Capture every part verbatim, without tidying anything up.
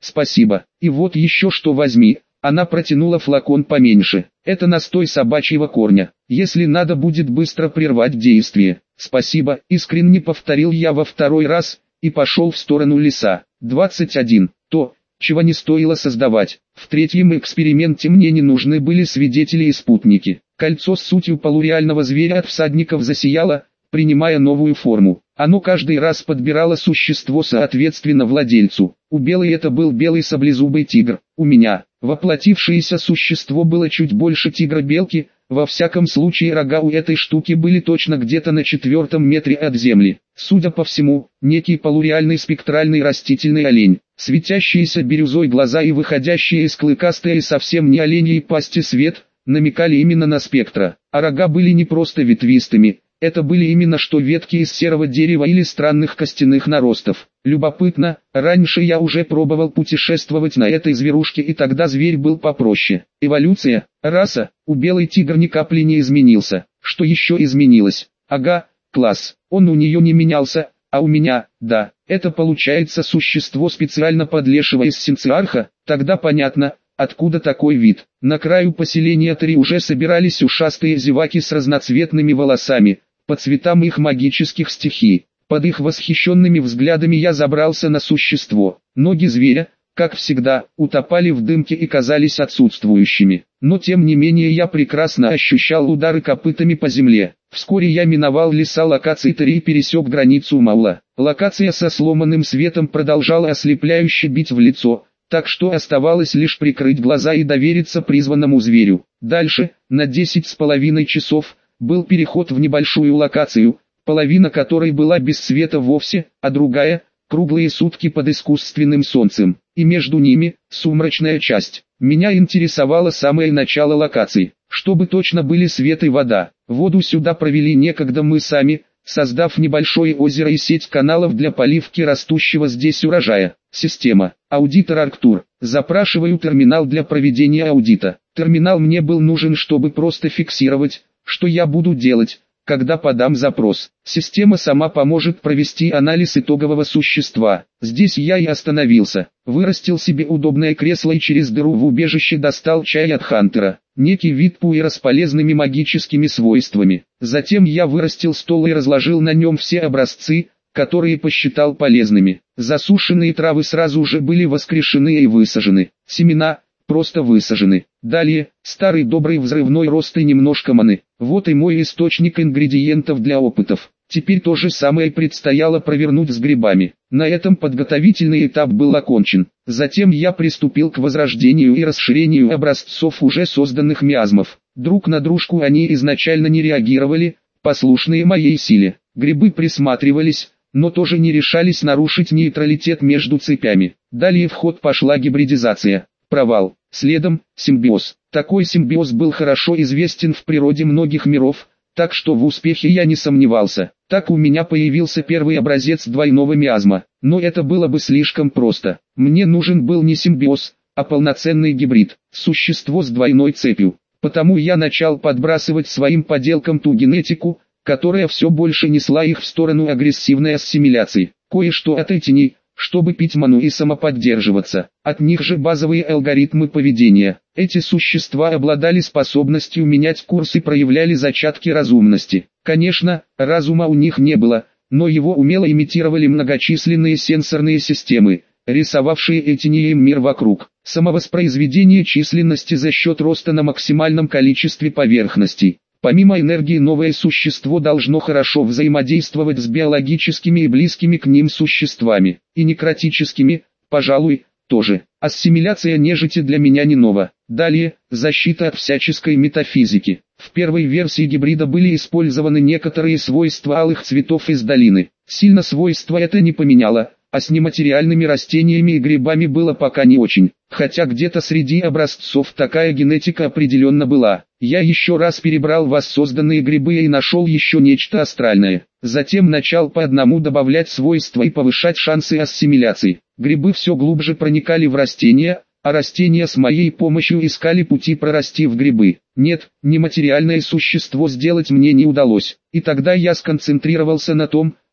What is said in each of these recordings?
спасибо. И вот еще что возьми. Она протянула флакон поменьше. Это настой собачьего корня. Если надо будет быстро прервать действие. Спасибо, искренне повторил я во второй раз, и пошел в сторону леса. двадцать один. То, чего не стоило создавать. В третьем эксперименте мне не нужны были свидетели и спутники. Кольцо с сутью полуреального зверя от всадников засияло, принимая новую форму. Оно каждый раз подбирало существо соответственно владельцу. У белой это был белый саблезубый тигр. У меня воплотившееся существо было чуть больше тигра-белки. Во всяком случае рога у этой штуки были точно где-то на четвертом метре от земли. Судя по всему, некий полуреальный спектральный растительный олень. Светящиеся бирюзой глаза и выходящие из клыкастой и совсем не оленьей пасти свет, намекали именно на спектра. А рога были не просто ветвистыми. Это были именно что ветки из серого дерева или странных костяных наростов. Любопытно, раньше я уже пробовал путешествовать на этой зверушке, и тогда зверь был попроще. Эволюция, раса, у белой тигр ни капли не изменился. Что еще изменилось? Ага, класс. Он у нее не менялся, а у меня, да. Это получается существо специально подлешего из синциарха. Тогда понятно, откуда такой вид. На краю поселения Три уже собирались ушастые зеваки с разноцветными волосами, по цветам их магических стихий. Под их восхищенными взглядами я забрался на существо. Ноги зверя, как всегда, утопали в дымке и казались отсутствующими. Но тем не менее я прекрасно ощущал удары копытами по земле. Вскоре я миновал леса локации Три и пересек границу Маула. Локация со сломанным светом продолжала ослепляюще бить в лицо, так что оставалось лишь прикрыть глаза и довериться призванному зверю. Дальше, на десять с половиной часов, был переход в небольшую локацию, половина которой была без света вовсе, а другая – круглые сутки под искусственным солнцем, и между ними – сумрачная часть. Меня интересовало самое начало локации, чтобы точно были свет и вода. Воду сюда провели некогда мы сами, создав небольшое озеро и сеть каналов для поливки растущего здесь урожая. Система. Аудитор Арктур. Запрашиваю терминал для проведения аудита. Терминал мне был нужен, чтобы просто фиксировать, что я буду делать, когда подам запрос. Система сама поможет провести анализ итогового существа. Здесь я и остановился. Вырастил себе удобное кресло и через дыру в убежище достал чай от Хантера. Некий вид пуэра с полезными магическими свойствами. Затем я вырастил стол и разложил на нем все образцы, которые посчитал полезными. Засушенные травы сразу же были воскрешены и высажены. Семена просто высажены. Далее, старый добрый взрывной рост и немножко маны. Вот и мой источник ингредиентов для опытов. Теперь то же самое предстояло провернуть с грибами. На этом подготовительный этап был окончен. Затем я приступил к возрождению и расширению образцов уже созданных миазмов. Друг на дружку они изначально не реагировали, послушные моей силе. Грибы присматривались, но тоже не решались нарушить нейтралитет между цепями. Далее в ход пошла гибридизация. Провал. Следом – симбиоз. Такой симбиоз был хорошо известен в природе многих миров, так что в успехе я не сомневался. Так у меня появился первый образец двойного миазма. Но это было бы слишком просто. Мне нужен был не симбиоз, а полноценный гибрид, существо с двойной цепью. Потому я начал подбрасывать своим поделкам ту генетику, которая все больше несла их в сторону агрессивной ассимиляции. Кое-что от этиней, чтобы пить ману и самоподдерживаться. От них же базовые алгоритмы поведения. Эти существа обладали способностью менять курс и проявляли зачатки разумности. Конечно, разума у них не было, но его умело имитировали многочисленные сенсорные системы, рисовавшие этинием мир вокруг. Самовоспроизведение численности за счет роста на максимальном количестве поверхностей. Помимо энергии новое существо должно хорошо взаимодействовать с биологическими и близкими к ним существами, и некротическими, пожалуй, тоже. Ассимиляция нежити для меня не нова. Далее, защита от всяческой метафизики. В первой версии гибрида были использованы некоторые свойства алых цветов из долины. Сильно свойства это не поменяло, а с нематериальными растениями и грибами было пока не очень. Хотя где-то среди образцов такая генетика определенно была. Я еще раз перебрал воссозданные грибы и нашел еще нечто астральное. Затем начал по одному добавлять свойства и повышать шансы ассимиляции. Грибы все глубже проникали в растения, а растения с моей помощью искали пути прорасти в грибы. Нет, нематериальное существо сделать мне не удалось. И тогда я сконцентрировался на том,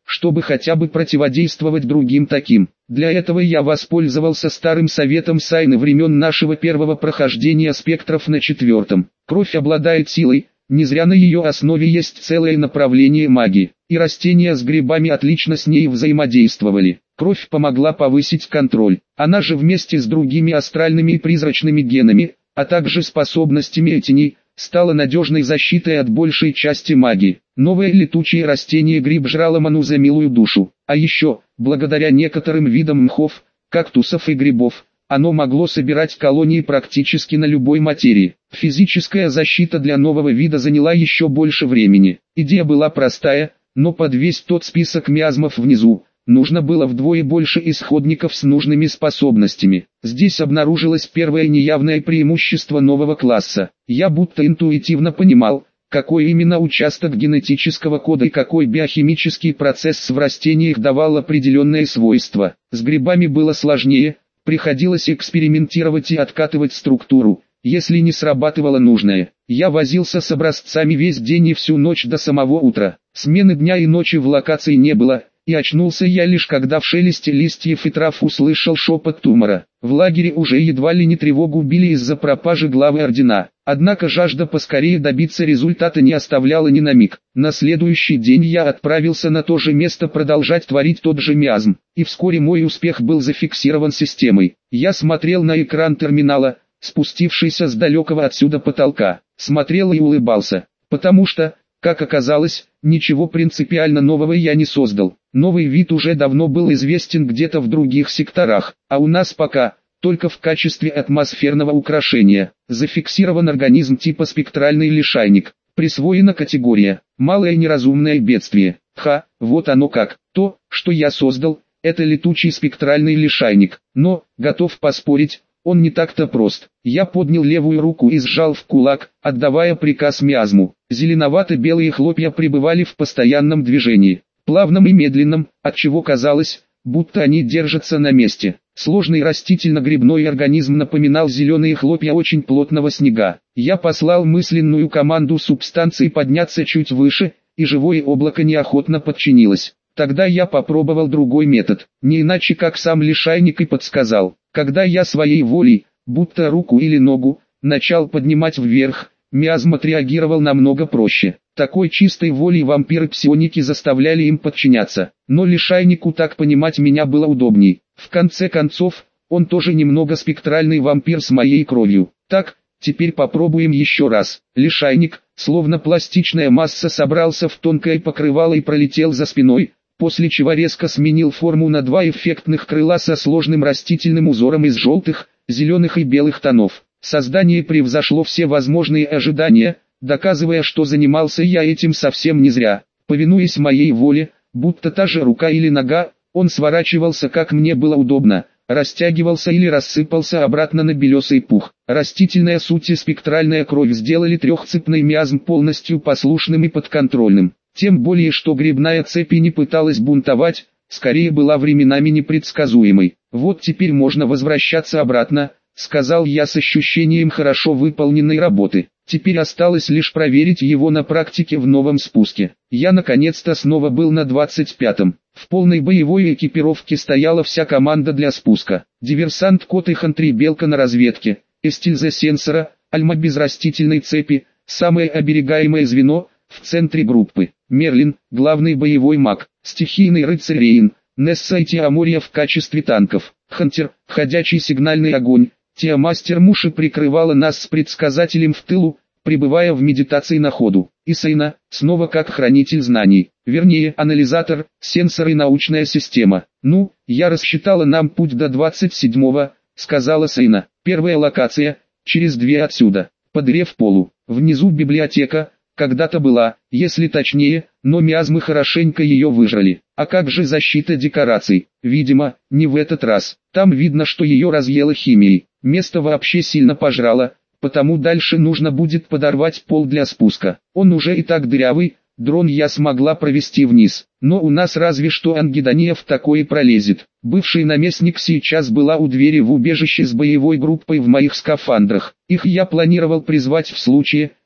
чтобы хотя бы противодействовать другим таким. Для этого я воспользовался старым советом Сайны времен нашего первого прохождения спектров на четвертом. Кровь обладает силой, не зря на ее основе есть целое направление магии, и растения с грибами отлично с ней взаимодействовали. Кровь помогла повысить контроль, она же вместе с другими астральными и призрачными генами, а также способностями теней, стала надежной защитой от большей части магии. Новое летучее растение гриб жрало ману за милую душу, а еще, благодаря некоторым видам мхов, кактусов и грибов, оно могло собирать колонии практически на любой материи. Физическая защита для нового вида заняла еще больше времени. Идея была простая, но под весь тот список миазмов внизу, нужно было вдвое больше исходников с нужными способностями. Здесь обнаружилось первое неявное преимущество нового класса. Я будто интуитивно понимал, какой именно участок генетического кода и какой биохимический процесс в растениях давал определенные свойства. С грибами было сложнее, приходилось экспериментировать и откатывать структуру, если не срабатывало нужное. Я возился с образцами весь день и всю ночь до самого утра. Смены дня и ночи в локации не было, и очнулся я лишь когда в шелесте листьев и трав услышал шепот Тумара. В лагере уже едва ли не тревогу били из-за пропажи главы ордена. Однако жажда поскорее добиться результата не оставляла ни на миг. На следующий день я отправился на то же место продолжать творить тот же миазм, и вскоре мой успех был зафиксирован системой. Я смотрел на экран терминала, спустившийся с далекого отсюда потолка, смотрел и улыбался, потому что, как оказалось, ничего принципиально нового я не создал. Новый вид уже давно был известен где-то в других секторах, а у нас пока, только в качестве атмосферного украшения. Зафиксирован организм типа спектральный лишайник. Присвоена категория «малое неразумное бедствие». Ха, вот оно как. То, что я создал, это летучий спектральный лишайник. Но, готов поспорить, он не так-то прост. Я поднял левую руку и сжал в кулак, отдавая приказ миазму. Зеленовато-белые хлопья пребывали в постоянном движении, плавном и медленном, отчего казалось, будто они держатся на месте. Сложный растительно-грибной организм напоминал зеленые хлопья очень плотного снега. Я послал мысленную команду субстанции подняться чуть выше, и живое облако неохотно подчинилось. Тогда я попробовал другой метод, не иначе как сам лишайник и подсказал. Когда я своей волей, будто руку или ногу, начал поднимать вверх, миазм отреагировал намного проще. Такой чистой волей вампиры-псионики заставляли им подчиняться, но лишайнику так понимать меня было удобней. В конце концов, он тоже немного спектральный вампир с моей кровью. Так, теперь попробуем еще раз. Лишайник, словно пластичная масса, собрался в тонкое покрывало и пролетел за спиной, после чего резко сменил форму на два эффектных крыла со сложным растительным узором из желтых, зеленых и белых тонов. Создание превзошло все возможные ожидания, доказывая, что занимался я этим совсем не зря. Повинуясь моей воле, будто та же рука или нога, он сворачивался как мне было удобно, растягивался или рассыпался обратно на белесый пух. Растительная суть и спектральная кровь сделали трехцепный миазм полностью послушным и подконтрольным. Тем более, что грибная цепь и не пыталась бунтовать, скорее была временами непредсказуемой. Вот теперь можно возвращаться обратно, сказал я с ощущением хорошо выполненной работы. Теперь осталось лишь проверить его на практике в новом спуске. Я наконец-то снова был на двадцать пятом. В полной боевой экипировке стояла вся команда для спуска. Диверсант Кот и Хантри Белка на разведке, Эстильза сенсора, Альма без растительной цепи, самое оберегаемое звено, в центре группы. Мерлин, главный боевой маг, стихийный рыцарь Рейн, Несса и Тиамория в качестве танков. Хантер, ходячий сигнальный огонь. Тиамастер Муши прикрывала нас с предсказателем в тылу, пребывая в медитации на ходу. И Сейна, снова как хранитель знаний, вернее анализатор, сенсор и научная система. Ну, я рассчитала нам путь до двадцать седьмого, сказала Сейна. Первая локация, через две отсюда, по дыре в полу. Внизу библиотека, когда-то была, если точнее, но миазмы хорошенько ее выжрали. А как же защита декораций? Видимо, не в этот раз. Там видно, что ее разъела химией. Место вообще сильно пожрало, потому дальше нужно будет подорвать пол для спуска. Он уже и так дырявый, дрон я смогла провести вниз. Но у нас разве что ангидония в такое пролезет. Бывший наместник сейчас была у двери в убежище с боевой группой в моих скафандрах. Их я планировал призвать в случае,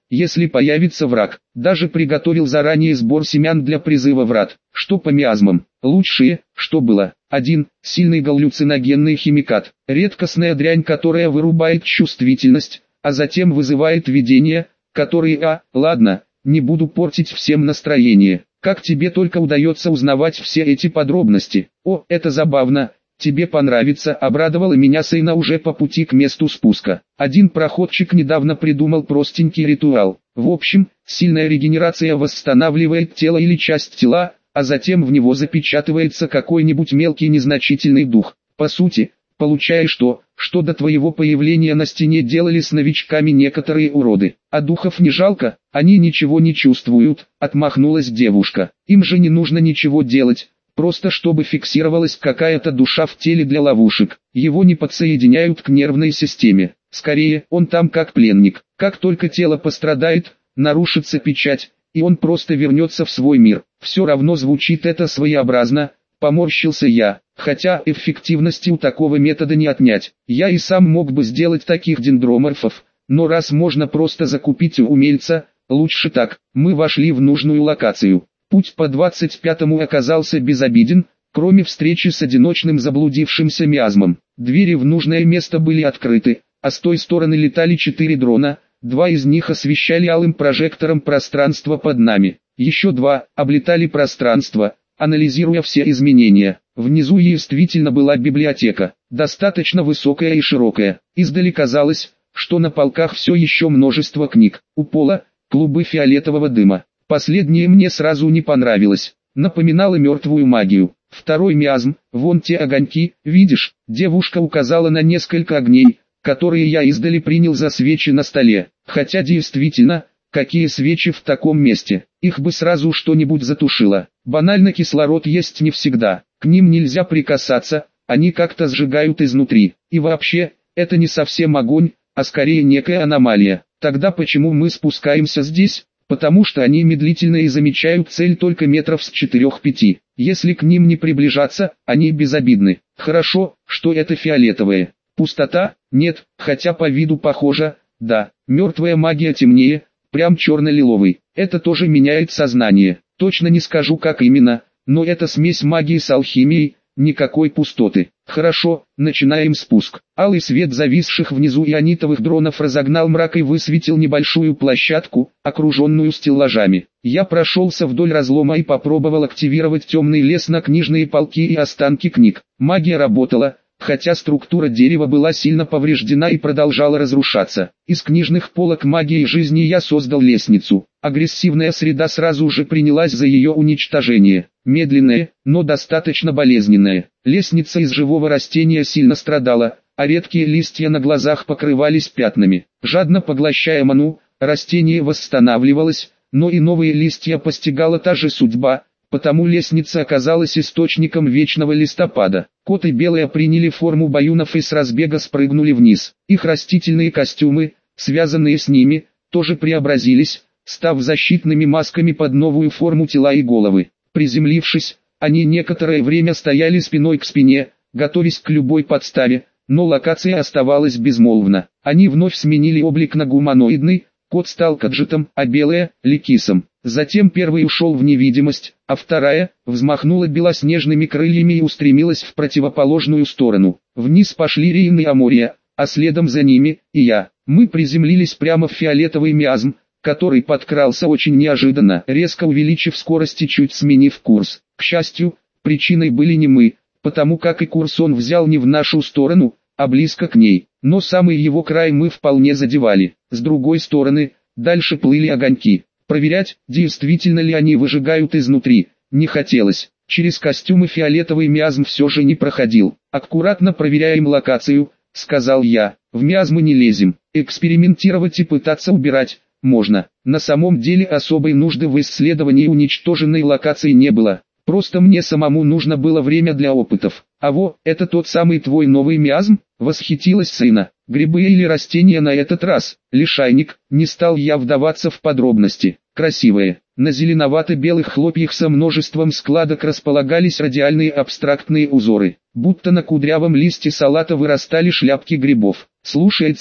если появится враг. Даже приготовил заранее сбор семян для призыва врат. Что по миазмам? Лучшие, что было. один. Сильный галлюциногенный химикат. Редкостная дрянь, которая вырубает чувствительность, а затем вызывает видения, которые... А, ладно, не буду портить всем настроение. Как тебе только удается узнавать все эти подробности? О, это забавно. Тебе понравится, обрадовала меня Сейна уже по пути к месту спуска. Один проходчик недавно придумал простенький ритуал. В общем, сильная регенерация восстанавливает тело или часть тела, а затем в него запечатывается какой-нибудь мелкий незначительный дух. По сути, получаешь то, что до твоего появления на стене делали с новичками некоторые уроды. А духов не жалко, они ничего не чувствуют, отмахнулась девушка. Им же не нужно ничего делать. Просто чтобы фиксировалась какая-то душа в теле для ловушек. Его не подсоединяют к нервной системе. Скорее, он там как пленник. Как только тело пострадает, нарушится печать, и он просто вернется в свой мир. Все равно звучит это своеобразно, поморщился я. Хотя эффективности у такого метода не отнять. Я и сам мог бы сделать таких дендроморфов, но раз можно просто закупить у умельца, лучше так. Мы вошли в нужную локацию. Путь по двадцать пятому оказался безобиден, кроме встречи с одиночным заблудившимся миазмом. Двери в нужное место были открыты, а с той стороны летали четыре дрона, два из них освещали алым прожектором пространство под нами. Еще два облетали пространство, анализируя все изменения. Внизу действительно была библиотека, достаточно высокая и широкая. Издали казалось, что на полках все еще множество книг. У пола клубы фиолетового дыма. Последнее мне сразу не понравилось, напоминало мертвую магию. Второй миазм, вон те огоньки, видишь, девушка указала на несколько огней, которые я издали принял за свечи на столе. Хотя действительно, какие свечи в таком месте, их бы сразу что-нибудь затушило. Банально кислород есть не всегда, к ним нельзя прикасаться, они как-то сжигают изнутри. И вообще, это не совсем огонь, а скорее некая аномалия. Тогда почему мы спускаемся здесь? Потому что они медлительно и замечают цель только метров с четырёх-пяти. Если к ним не приближаться, они безобидны. Хорошо, что это фиолетовые. Пустота? Нет, хотя по виду похоже, да. Мертвая магия темнее, прям черно-лиловый. Это тоже меняет сознание. Точно не скажу как именно, но это смесь магии с алхимией, никакой пустоты. Хорошо, начинаем спуск. Алый свет зависших внизу ионитовых дронов разогнал мрак и высветил небольшую площадку, окруженную стеллажами. Я прошелся вдоль разлома и попробовал активировать темный лес на книжные полки и останки книг. Магия работала, хотя структура дерева была сильно повреждена и продолжала разрушаться. Из книжных полок магии жизни я создал лестницу. Агрессивная среда сразу же принялась за ее уничтожение. Медленная, но достаточно болезненная. Лестница из живого растения сильно страдала, а редкие листья на глазах покрывались пятнами. Жадно поглощая ману, растение восстанавливалось, но и новые листья постигала та же судьба, потому лестница оказалась источником вечного листопада. Кот и Белая приняли форму баюнов и с разбега спрыгнули вниз. Их растительные костюмы, связанные с ними, тоже преобразились, став защитными масками под новую форму тела и головы. Приземлившись, они некоторое время стояли спиной к спине, готовясь к любой подставе, но локация оставалась безмолвна. Они вновь сменили облик на гуманоидный, кот стал каджитом, а Белая – ликисом. Затем первый ушел в невидимость, а вторая взмахнула белоснежными крыльями и устремилась в противоположную сторону. Вниз пошли Рейн и Амория, а следом за ними и я. Мы приземлились прямо в фиолетовый миазм, который подкрался очень неожиданно, резко увеличив скорость и чуть сменив курс. К счастью, причиной были не мы, потому как и курс он взял не в нашу сторону, а близко к ней. Но самый его край мы вполне задевали. С другой стороны, дальше плыли огоньки. Проверять, действительно ли они выжигают изнутри, не хотелось. Через костюмы фиолетовый миазм все же не проходил. «Аккуратно проверяем локацию», — сказал я. «В миазмы не лезем. Экспериментировать и пытаться убирать можно». На самом деле особой нужды в исследовании уничтоженной локации не было. Просто мне самому нужно было время для опытов. «А во, это тот самый твой новый миазм?» — восхитилась Сейна. «Грибы или растения на этот раз?» «Лишайник», не стал я вдаваться в подробности. «Красивые». На зеленовато-белых хлопьях со множеством складок располагались радиальные абстрактные узоры. Будто на кудрявом листе салата вырастали шляпки грибов. «Слушается»,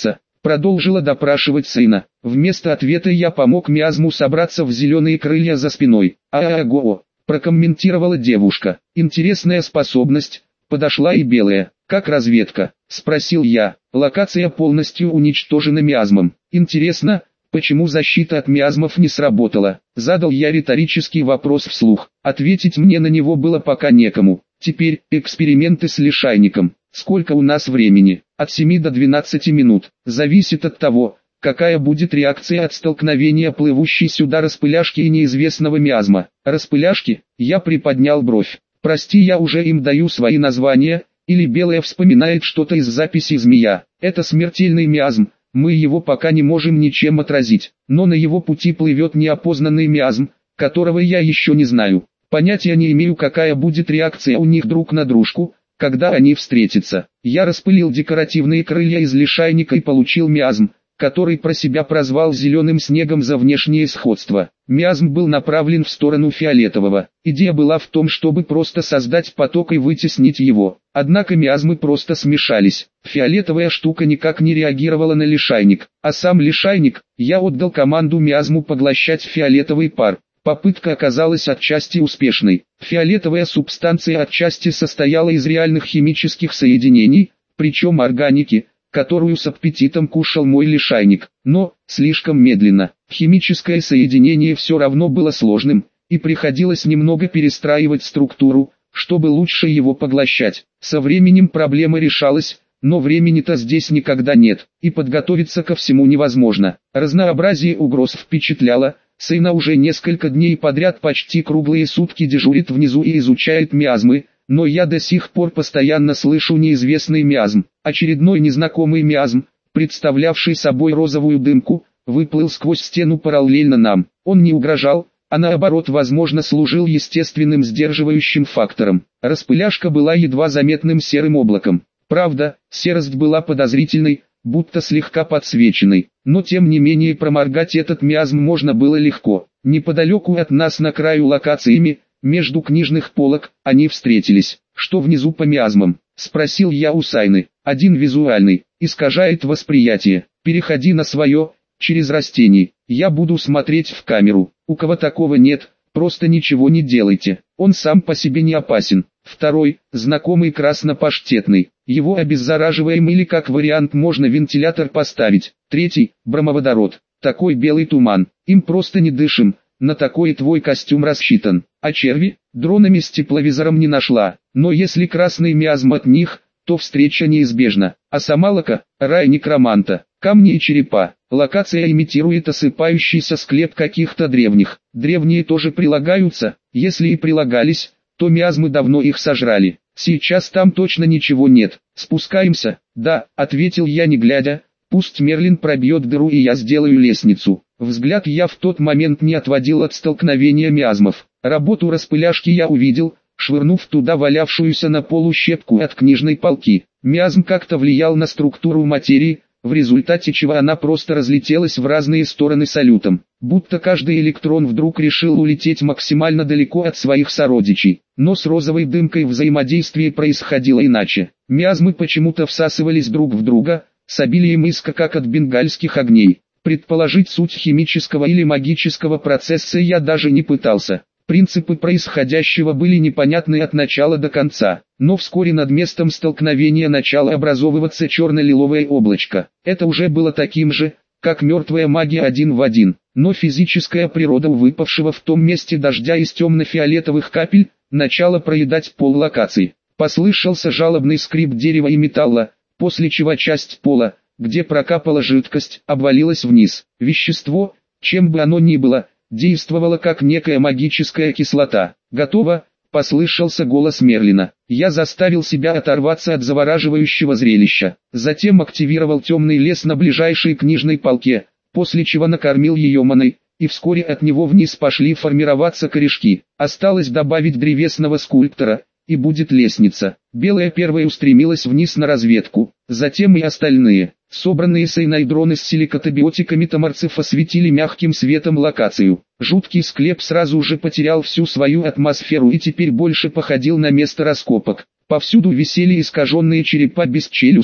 Продолжила допрашивать сына. Вместо ответа я помог миазму собраться в зеленые крылья за спиной. «А-а-го», прокомментировала девушка. «Интересная способность». Подошла и белая. «Как разведка?» – спросил я. «Локация полностью уничтожена миазмом. Интересно, почему защита от миазмов не сработала?» Задал я риторический вопрос вслух. Ответить мне на него было пока некому. Теперь эксперименты с лишайником. Сколько у нас времени? От семи до двенадцати минут. Зависит от того, какая будет реакция от столкновения плывущей сюда распыляшки и неизвестного миазма. Распыляшки? Я приподнял бровь. Прости, я уже им даю свои названия. Или белая вспоминает что-то из записи змея. Это смертельный миазм. Мы его пока не можем ничем отразить. Но на его пути плывет неопознанный миазм, которого я еще не знаю. Понятия не имею, какая будет реакция у них друг на дружку, когда они встретятся. Я распылил декоративные крылья из лишайника и получил миазм, который про себя прозвал зеленым снегом за внешнее сходство. Миазм был направлен в сторону фиолетового. Идея была в том, чтобы просто создать поток и вытеснить его. Однако миазмы просто смешались. Фиолетовая штука никак не реагировала на лишайник, а сам лишайник, я отдал команду миазму поглощать фиолетовый пар. Попытка оказалась отчасти успешной. Фиолетовая субстанция отчасти состояла из реальных химических соединений, причем органики, которую с аппетитом кушал мой лишайник, но слишком медленно. Химическое соединение все равно было сложным, и приходилось немного перестраивать структуру, чтобы лучше его поглощать. Со временем проблема решалась, но времени-то здесь никогда нет, и подготовиться ко всему невозможно. Разнообразие угроз впечатляло. Сына уже несколько дней подряд почти круглые сутки дежурит внизу и изучает миазмы, но я до сих пор постоянно слышу неизвестный миазм. Очередной незнакомый миазм, представлявший собой розовую дымку, выплыл сквозь стену параллельно нам. Он не угрожал, а наоборот, возможно, служил естественным сдерживающим фактором. Распыляшка была едва заметным серым облаком. Правда, серость была подозрительной, будто слегка подсвеченной, но тем не менее проморгать этот миазм можно было легко. Неподалеку от нас на краю локациями, между книжных полок, они встретились. «Что внизу по миазмам?» – спросил я у Сайны. «Один визуальный, искажает восприятие. Переходи на свое, через растений. Я буду смотреть в камеру. У кого такого нет, просто ничего не делайте. Он сам по себе не опасен». Второй, знакомый краснопаштетный. Его обеззараживаем или как вариант можно вентилятор поставить. Третий, бромоводород. Такой белый туман. Им просто не дышим. На такой твой костюм рассчитан. А черви? Дронами с тепловизором не нашла. Но если красный миазм от них, то встреча неизбежна. А Самалака – рай некроманта. Камни и черепа. Локация имитирует осыпающийся склеп каких-то древних. Древние тоже прилагаются. Если и прилагались, то миазмы давно их сожрали. Сейчас там точно ничего нет. Спускаемся? Да, ответил я не глядя. Пусть Мерлин пробьет дыру и я сделаю лестницу. Взгляд я в тот момент не отводил от столкновения миазмов. Работу распыляшки я увидел, швырнув туда валявшуюся на полу щепку от книжной полки. Миазм как-то влиял на структуру материи, в результате чего она просто разлетелась в разные стороны салютом. Будто каждый электрон вдруг решил улететь максимально далеко от своих сородичей. Но с розовой дымкой взаимодействие происходило иначе. Миазмы почему-то всасывались друг в друга, с обилием иска как от бенгальских огней. Предположить суть химического или магического процесса я даже не пытался. Принципы происходящего были непонятны от начала до конца, но вскоре над местом столкновения начало образовываться черно-лиловое облачко. Это уже было таким же, как мертвая магия один в один, но физическая природа выпавшего в том месте дождя из темно-фиолетовых капель начала проедать пол локации. Послышался жалобный скрип дерева и металла, после чего часть пола, где прокапала жидкость, обвалилась вниз. Вещество, чем бы оно ни было, действовало как некая магическая кислота. «Готово», — послышался голос Мерлина. Я заставил себя оторваться от завораживающего зрелища. Затем активировал темный лес на ближайшей книжной полке, после чего накормил ее маной, и вскоре от него вниз пошли формироваться корешки. Осталось добавить древесного скульптора, и будет лестница. Белая первая устремилась вниз на разведку, затем и остальные. Собранные сайнайдроны с силикатобиотиками томарцев осветили мягким светом локацию. Жуткий склеп сразу же потерял всю свою атмосферу и теперь больше походил на место раскопок. Повсюду висели искаженные черепа без челюстей,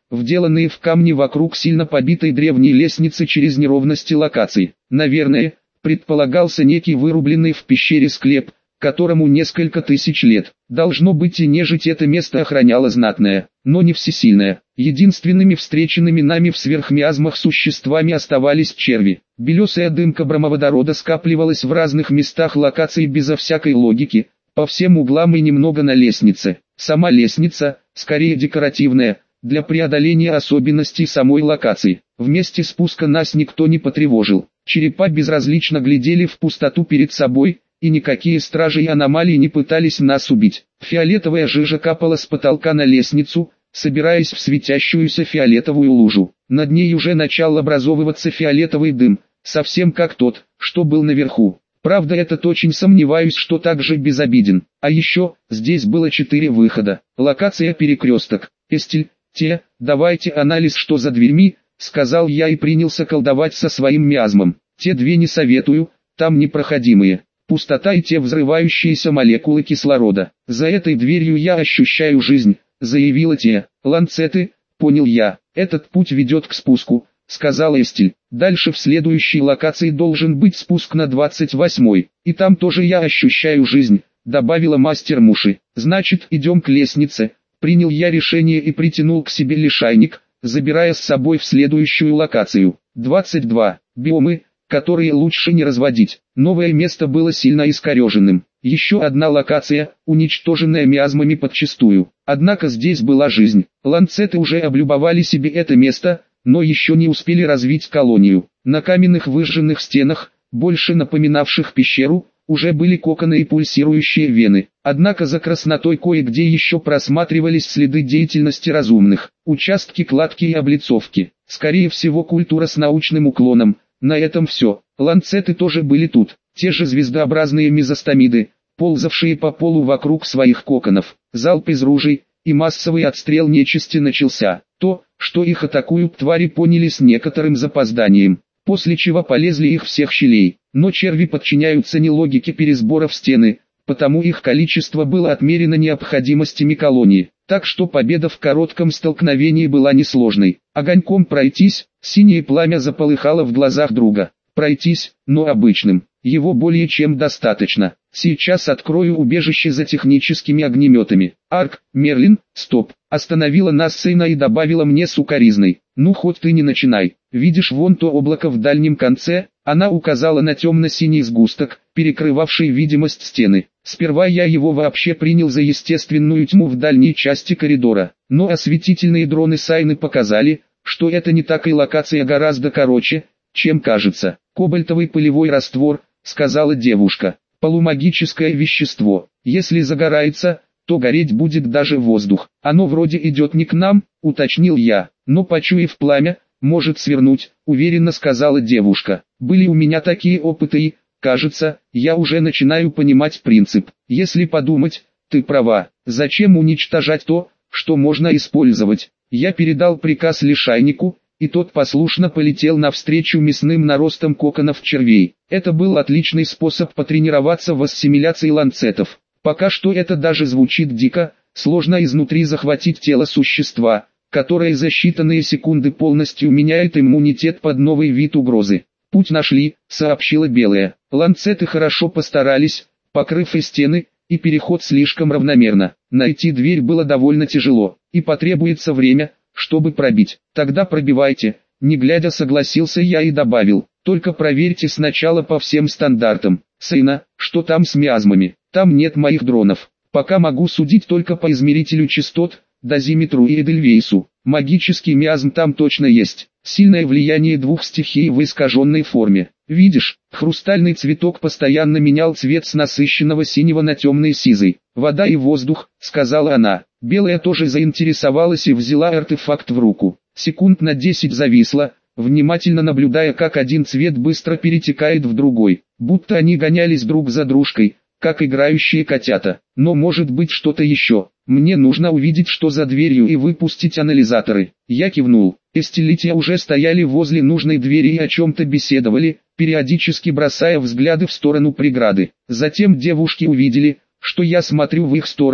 вделанные в камни вокруг сильно побитой древней лестницы через неровности локаций. Наверное, предполагался некий вырубленный в пещере склеп, которому несколько тысяч лет. Должно быть, и нежить это место охраняла знатная, но не всесильная. Единственными встреченными нами в сверхмиазмах существами оставались черви. Белесая дымка бромоводорода скапливалась в разных местах локаций безо всякой логики, по всем углам и немного на лестнице. Сама лестница, скорее декоративная, для преодоления особенностей самой локации. В месте спуска нас никто не потревожил. Черепа безразлично глядели в пустоту перед собой, и никакие стражи и аномалии не пытались нас убить. Фиолетовая жижа капала с потолка на лестницу, собираясь в светящуюся фиолетовую лужу. Над ней уже начал образовываться фиолетовый дым, совсем как тот, что был наверху. Правда, этот очень сомневаюсь, что так же безобиден. А еще, здесь было четыре выхода. Локация перекресток. Эстель, те, давайте анализ, что за дверьми, сказал я и принялся колдовать со своим миазмом. Те две не советую, там непроходимые. Пустота и те взрывающиеся молекулы кислорода. За этой дверью я ощущаю жизнь, заявила те. Ланцеты, понял я, этот путь ведет к спуску, сказала Эстель. Дальше в следующей локации должен быть спуск на двадцать восьмой, и там тоже я ощущаю жизнь, добавила мастер Муши. Значит, идем к лестнице. Принял я решение и притянул к себе лишайник, забирая с собой в следующую локацию. двадцать два. Биомы, которые лучше не разводить. Новое место было сильно искореженным. Еще одна локация, уничтоженная миазмами подчистую. Однако здесь была жизнь. Ланцеты уже облюбовали себе это место, но еще не успели развить колонию. На каменных выжженных стенах, больше напоминавших пещеру, уже были коконы и пульсирующие вены. Однако за краснотой кое-где еще просматривались следы деятельности разумных. Участки кладки и облицовки. Скорее всего, культура с научным уклоном. На этом все. Ланцеты тоже были тут. Те же звездообразные мезостомиды, ползавшие по полу вокруг своих коконов. Залп из ружей, и массовый отстрел нечисти начался. То, что их атакуют твари, поняли с некоторым запозданием, после чего полезли их всех щелей. Но черви подчиняются не логике пересбора в стены, потому их количество было отмерено необходимостями колонии. Так что победа в коротком столкновении была несложной. Огоньком пройтись, синее пламя заполыхало в глазах друга. Пройтись, но обычным. Его более чем достаточно. Сейчас открою убежище за техническими огнеметами. Арк, Мерлин, стоп. Остановила нас Сейна и добавила мне сукаризной. Ну хоть ты не начинай. Видишь вон то облако в дальнем конце? Она указала на темно-синий сгусток, перекрывавший видимость стены. Сперва я его вообще принял за естественную тьму в дальней части коридора. Но осветительные дроны Сайны показали, что это не так, и локация гораздо короче, чем кажется. Кобальтовый пылевой раствор, сказала девушка. Полумагическое вещество. Если загорается, то гореть будет даже воздух. Оно вроде идет не к нам, уточнил я, но почуяв пламя, может свернуть, уверенно сказала девушка. Были у меня такие опыты и, кажется, я уже начинаю понимать принцип. Если подумать, ты права. Зачем уничтожать то, что можно использовать? Я передал приказ лишайнику, и тот послушно полетел навстречу мясным наростам коконов червей. Это был отличный способ потренироваться в ассимиляции ланцетов. Пока что это даже звучит дико, сложно изнутри захватить тело существа, которое за считанные секунды полностью меняет иммунитет под новый вид угрозы. «Путь нашли», — сообщила Белая. Ланцеты хорошо постарались, покрыв и стены, и переход слишком равномерно. Найти дверь было довольно тяжело, и потребуется время, чтобы пробить. Тогда пробивайте, не глядя согласился я и добавил. Только проверьте сначала по всем стандартам. Сейна, что там с миазмами? Там нет моих дронов. Пока могу судить только по измерителю частот, дозиметру и Эдельвейсу. Магический миазм там точно есть. Сильное влияние двух стихий в искаженной форме. Видишь, хрустальный цветок постоянно менял цвет с насыщенного синего на темный сизый. Вода и воздух, сказала она. Белая тоже заинтересовалась и взяла артефакт в руку. Секунд на десять зависла, внимательно наблюдая, как один цвет быстро перетекает в другой, будто они гонялись друг за дружкой, как играющие котята. Но может быть что-то еще. Мне нужно увидеть, что за дверью, и выпустить анализаторы. Я кивнул. Эстелития уже стояли возле нужной двери и о чем-то беседовали, периодически бросая взгляды в сторону преграды. Затем девушки увидели, что я смотрю в их сторону,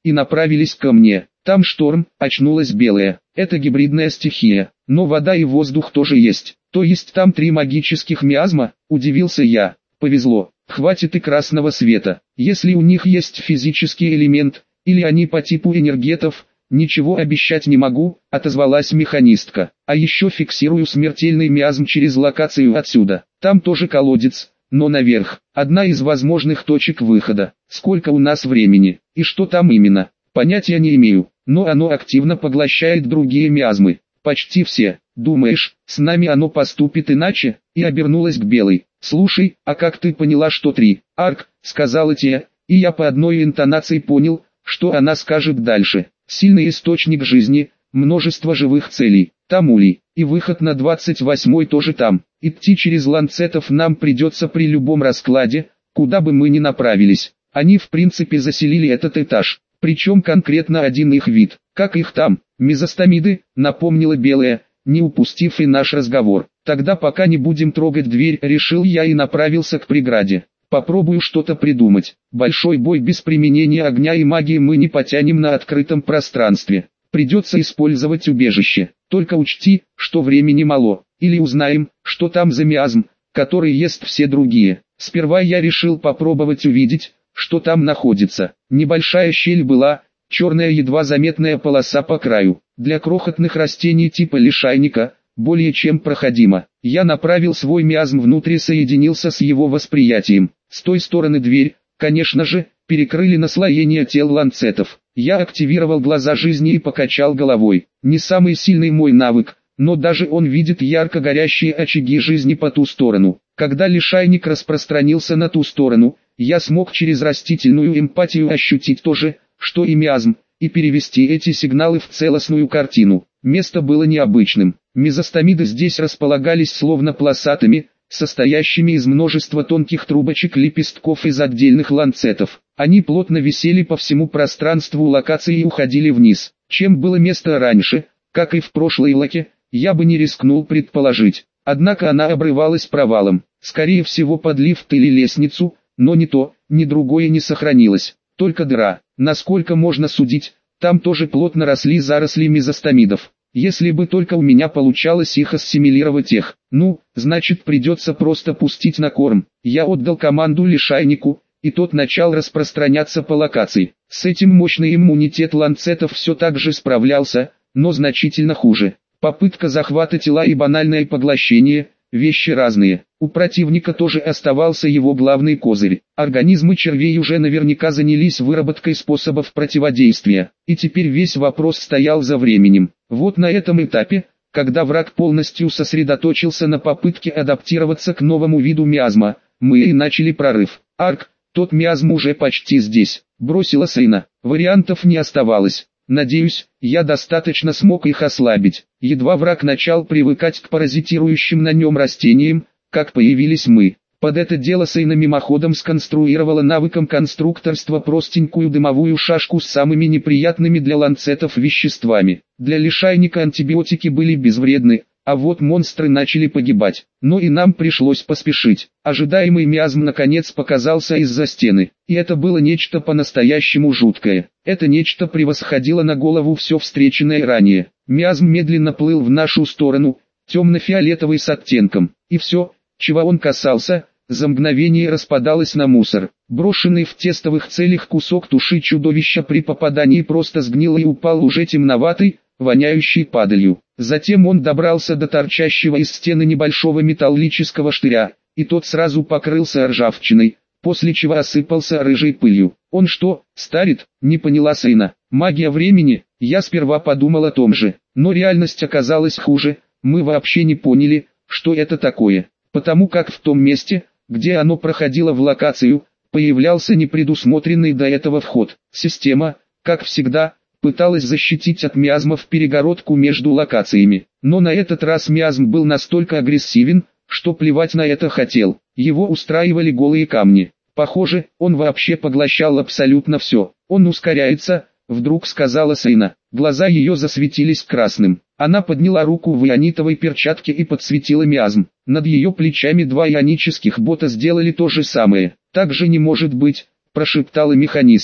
и направились ко мне. Там шторм, очнулась белая. Это гибридная стихия, но вода и воздух тоже есть. То есть там три магических миазма, удивился я. Повезло, хватит и красного света. Если у них есть физический элемент, или они по типу энергетов, ничего обещать не могу, отозвалась механистка. А еще фиксирую смертельный миазм через локацию отсюда. Там тоже колодец, но наверх. Одна из возможных точек выхода. Сколько у нас времени, и что там именно, понятия не имею, но оно активно поглощает другие миазмы. Почти все. Думаешь, с нами оно поступит иначе? И обернулась к белой. Слушай, а как ты поняла, что три? Арк, сказала Тия, и я по одной интонации понял, что она скажет дальше. Сильный источник жизни, множество живых целей, там улей, и выход на двадцать восьмой тоже там. Идти через ланцетов нам придется при любом раскладе, куда бы мы ни направились. Они в принципе заселили этот этаж, причем конкретно один их вид. Как их там? Мезостомиды, напомнила белая, не упустив и наш разговор. Тогда пока не будем трогать дверь, решил я и направился к преграде. Попробую что-то придумать. Большой бой без применения огня и магии мы не потянем на открытом пространстве. Придется использовать убежище. Только учти, что времени мало. Или узнаем, что там за миазм, который ест все другие. Сперва я решил попробовать увидеть, что там находится. Небольшая щель была, черная едва заметная полоса по краю. Для крохотных растений типа лишайника, более чем проходимо. Я направил свой миазм внутрь и соединился с его восприятием. С той стороны дверь, конечно же, перекрыли наслоение тел ланцетов. Я активировал глаза жизни и покачал головой. Не самый сильный мой навык, но даже он видит ярко горящие очаги жизни по ту сторону. Когда лишайник распространился на ту сторону, я смог через растительную эмпатию ощутить то же, что и миазм, и перевести эти сигналы в целостную картину. Место было необычным. Мезостомиды здесь располагались словно полосатыми, состоящими из множества тонких трубочек лепестков из отдельных ланцетов. Они плотно висели по всему пространству локации и уходили вниз. Чем было место раньше, как и в прошлой локе, я бы не рискнул предположить. Однако она обрывалась провалом, скорее всего под лифт или лестницу, но ни то, ни другое не сохранилось. Только дыра. Насколько можно судить, там тоже плотно росли заросли мезостомидов. Если бы только у меня получалось их ассимилировать их, ну, значит придется просто пустить на корм. Я отдал команду лишайнику, и тот начал распространяться по локации. С этим мощный иммунитет ланцетов все так же справлялся, но значительно хуже. Попытка захвата тела и банальное поглощение – вещи разные. У противника тоже оставался его главный козырь. Организмы червей уже наверняка занялись выработкой способов противодействия, и теперь весь вопрос стоял за временем. Вот на этом этапе, когда враг полностью сосредоточился на попытке адаптироваться к новому виду миазма, мы и начали прорыв. Арк, тот миазм уже почти здесь, бросила Сейна. Вариантов не оставалось. Надеюсь, я достаточно смог их ослабить. Едва враг начал привыкать к паразитирующим на нем растениям, как появились мы. Под это дело Сейна мимоходом сконструировала навыком конструкторства простенькую дымовую шашку с самыми неприятными для ланцетов веществами. Для лишайника антибиотики были безвредны, а вот монстры начали погибать. Но и нам пришлось поспешить. Ожидаемый миазм наконец показался из-за стены. И это было нечто по-настоящему жуткое. Это нечто превосходило на голову все встреченное ранее. Миазм медленно плыл в нашу сторону, темно-фиолетовый с оттенком. И все, чего он касался, за мгновение распадалось на мусор. Брошенный в тестовых целях кусок туши чудовища при попадании просто сгнил и упал уже темноватый, воняющий падалью. Затем он добрался до торчащего из стены небольшого металлического штыря, и тот сразу покрылся ржавчиной, после чего осыпался рыжей пылью. Он что, старит? Не поняла Сейна. Магия времени? Я сперва подумал о том же, но реальность оказалась хуже. Мы вообще не поняли, что это такое, потому как в том месте, где оно проходило в локацию, появлялся непредусмотренный до этого вход. Система, как всегда, пыталась защитить от миазмов перегородку между локациями, но на этот раз миазм был настолько агрессивен, что плевать на это хотел. Его устраивали голые камни. Похоже, он вообще поглощал абсолютно все. Он ускоряется, вдруг сказала Сейна. Глаза ее засветились красным. Она подняла руку в ионитовой перчатке и подсветила миазм. Над ее плечами два ионических бота сделали то же самое. Так же не может быть, прошептала механистка.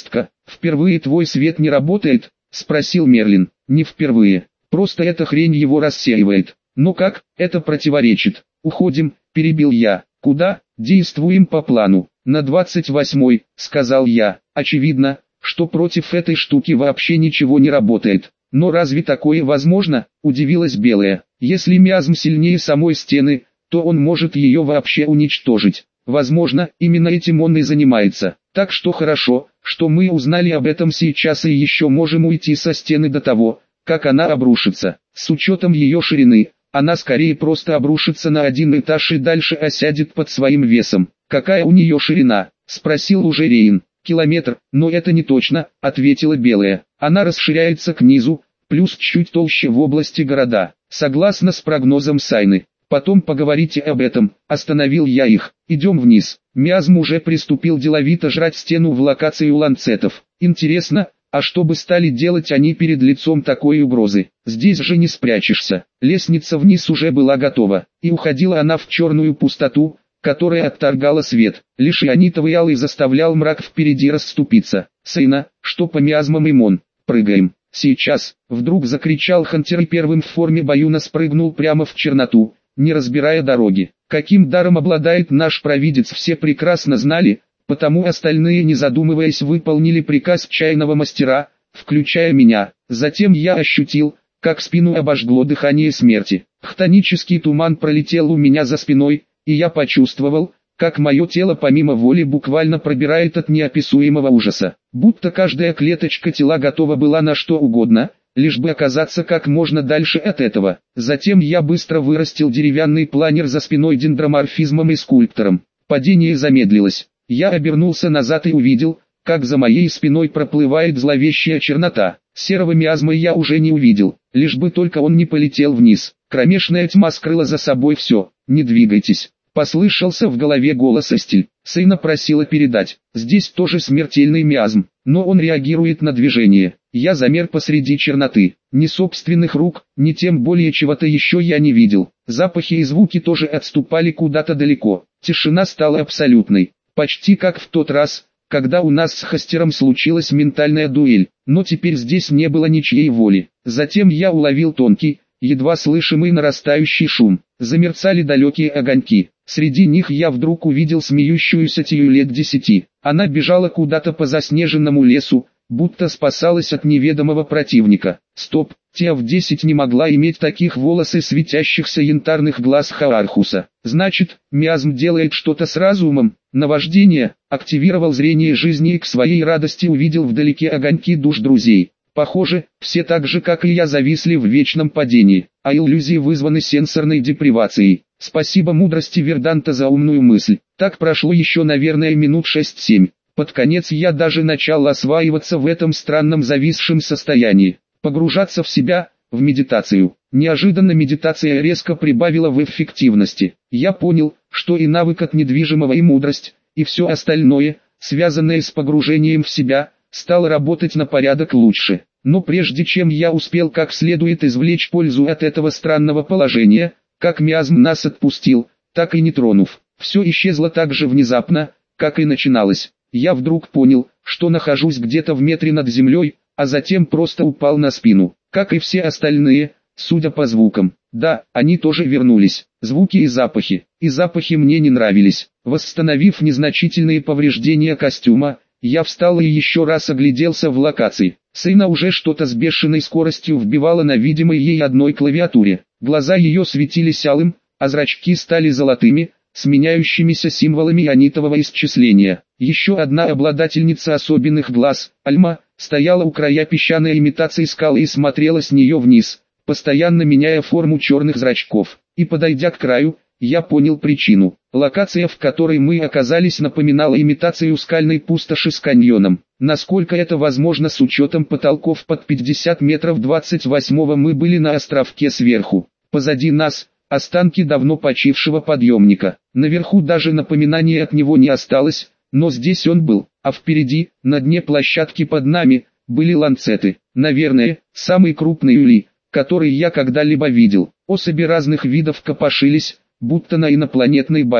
«Впервые твой свет не работает?» — спросил Мерлин. «Не впервые. Просто эта хрень его рассеивает». «Ну как, это противоречит?» «Уходим», — перебил я. «Куда?» «Действуем по плану. На двадцать восьмой», — сказал я. «Очевидно, что против этой штуки вообще ничего не работает». «Но разве такое возможно?» — удивилась Белая. «Если миазм сильнее самой стены, то он может ее вообще уничтожить. Возможно, именно этим он и занимается. Так что хорошо, что мы узнали об этом сейчас и еще можем уйти со стены до того, как она обрушится. С учетом ее ширины, она скорее просто обрушится на один этаж и дальше осядет под своим весом». «Какая у нее ширина?» — спросил уже Рейн. «Километр, но это не точно», — ответила Белая. «Она расширяется к низу, плюс чуть толще в области города, согласно с прогнозом Сайны. Потом поговорите об этом», — остановил я их. «Идем вниз». Миазм уже приступил деловито жрать стену в локацию ланцетов. «Интересно, а что бы стали делать они перед лицом такой угрозы? Здесь же не спрячешься». Лестница вниз уже была готова, и уходила она в черную пустоту, которая отторгала свет. Лишь ионитовый алый заставлял мрак впереди расступиться. «Сейна, что по миазмам имон? Прыгаем». «Сейчас!» — вдруг закричал Хантер и первым в форме Баюна спрыгнул прямо в черноту, не разбирая дороги. Каким даром обладает наш провидец, все прекрасно знали, потому остальные, не задумываясь, выполнили приказ чайного мастера, включая меня. Затем я ощутил, как спину обожгло дыхание смерти. Хтонический туман пролетел у меня за спиной, и я почувствовал, как мое тело помимо воли буквально пробирает от неописуемого ужаса. Будто каждая клеточка тела готова была на что угодно, лишь бы оказаться как можно дальше от этого. Затем я быстро вырастил деревянный планер за спиной дендроморфизмом и скульптором. Падение замедлилось. Я обернулся назад и увидел, как за моей спиной проплывает зловещая чернота. Серого миазма я уже не увидел, лишь бы только он не полетел вниз. Кромешная тьма скрыла за собой все. «Не двигайтесь», — послышался в голове голос Эстель. Сейна просила передать. «Здесь тоже смертельный миазм, но он реагирует на движение». Я замер посреди черноты. Ни собственных рук, ни тем более чего-то еще я не видел. Запахи и звуки тоже отступали куда-то далеко. Тишина стала абсолютной. Почти как в тот раз, когда у нас с Хастером случилась ментальная дуэль. Но теперь здесь не было ничьей воли. Затем я уловил тонкий, едва слышимый нарастающий шум. Замерцали далекие огоньки. Среди них я вдруг увидел смеющуюся Тию лет десяти. Она бежала куда-то по заснеженному лесу, будто спасалась от неведомого противника. Стоп, Тия в десять не могла иметь таких волос и светящихся янтарных глаз Хаархуса. Значит, миазм делает что-то с разумом. Наваждение, активировал зрение жизни и к своей радости увидел вдалеке огоньки душ друзей. Похоже, все так же как и я зависли в вечном падении, а иллюзии вызваны сенсорной депривацией. Спасибо мудрости Верданта за умную мысль. Так прошло еще, наверное, минут шесть-семь. Под конец я даже начал осваиваться в этом странном зависшем состоянии. Погружаться в себя, в медитацию. Неожиданно медитация резко прибавила в эффективности. Я понял, что и навык от недвижимого, и мудрость, и все остальное, связанное с погружением в себя, стало работать на порядок лучше. Но прежде чем я успел как следует извлечь пользу от этого странного положения, как миазм нас отпустил, так и не тронув, все исчезло так же внезапно, как и начиналось. Я вдруг понял, что нахожусь где-то в метре над землей, а затем просто упал на спину, как и все остальные, судя по звукам. Да, они тоже вернулись, звуки и запахи, и запахи мне не нравились. Восстановив незначительные повреждения костюма, я встал и еще раз огляделся в локации. Сейна уже что-то с бешеной скоростью вбивала на видимой ей одной клавиатуре. Глаза ее светились алым, а зрачки стали золотыми, с меняющимися символами ионитового исчисления. Еще одна обладательница особенных глаз, Альма, стояла у края песчаной имитации скалы и смотрела с нее вниз, постоянно меняя форму черных зрачков. И подойдя к краю, я понял причину. Локация, в которой мы оказались, напоминала имитацию скальной пустоши с каньоном. Насколько это возможно с учетом потолков под пятьдесят метров, двадцать восьмого мы были на островке сверху. Позади нас – останки давно почившего подъемника. Наверху даже напоминания от него не осталось, но здесь он был. А впереди, на дне площадки под нами, были ланцеты. Наверное, самый крупный улей, который я когда-либо видел. Особи разных видов копошились, будто на инопланетной базе.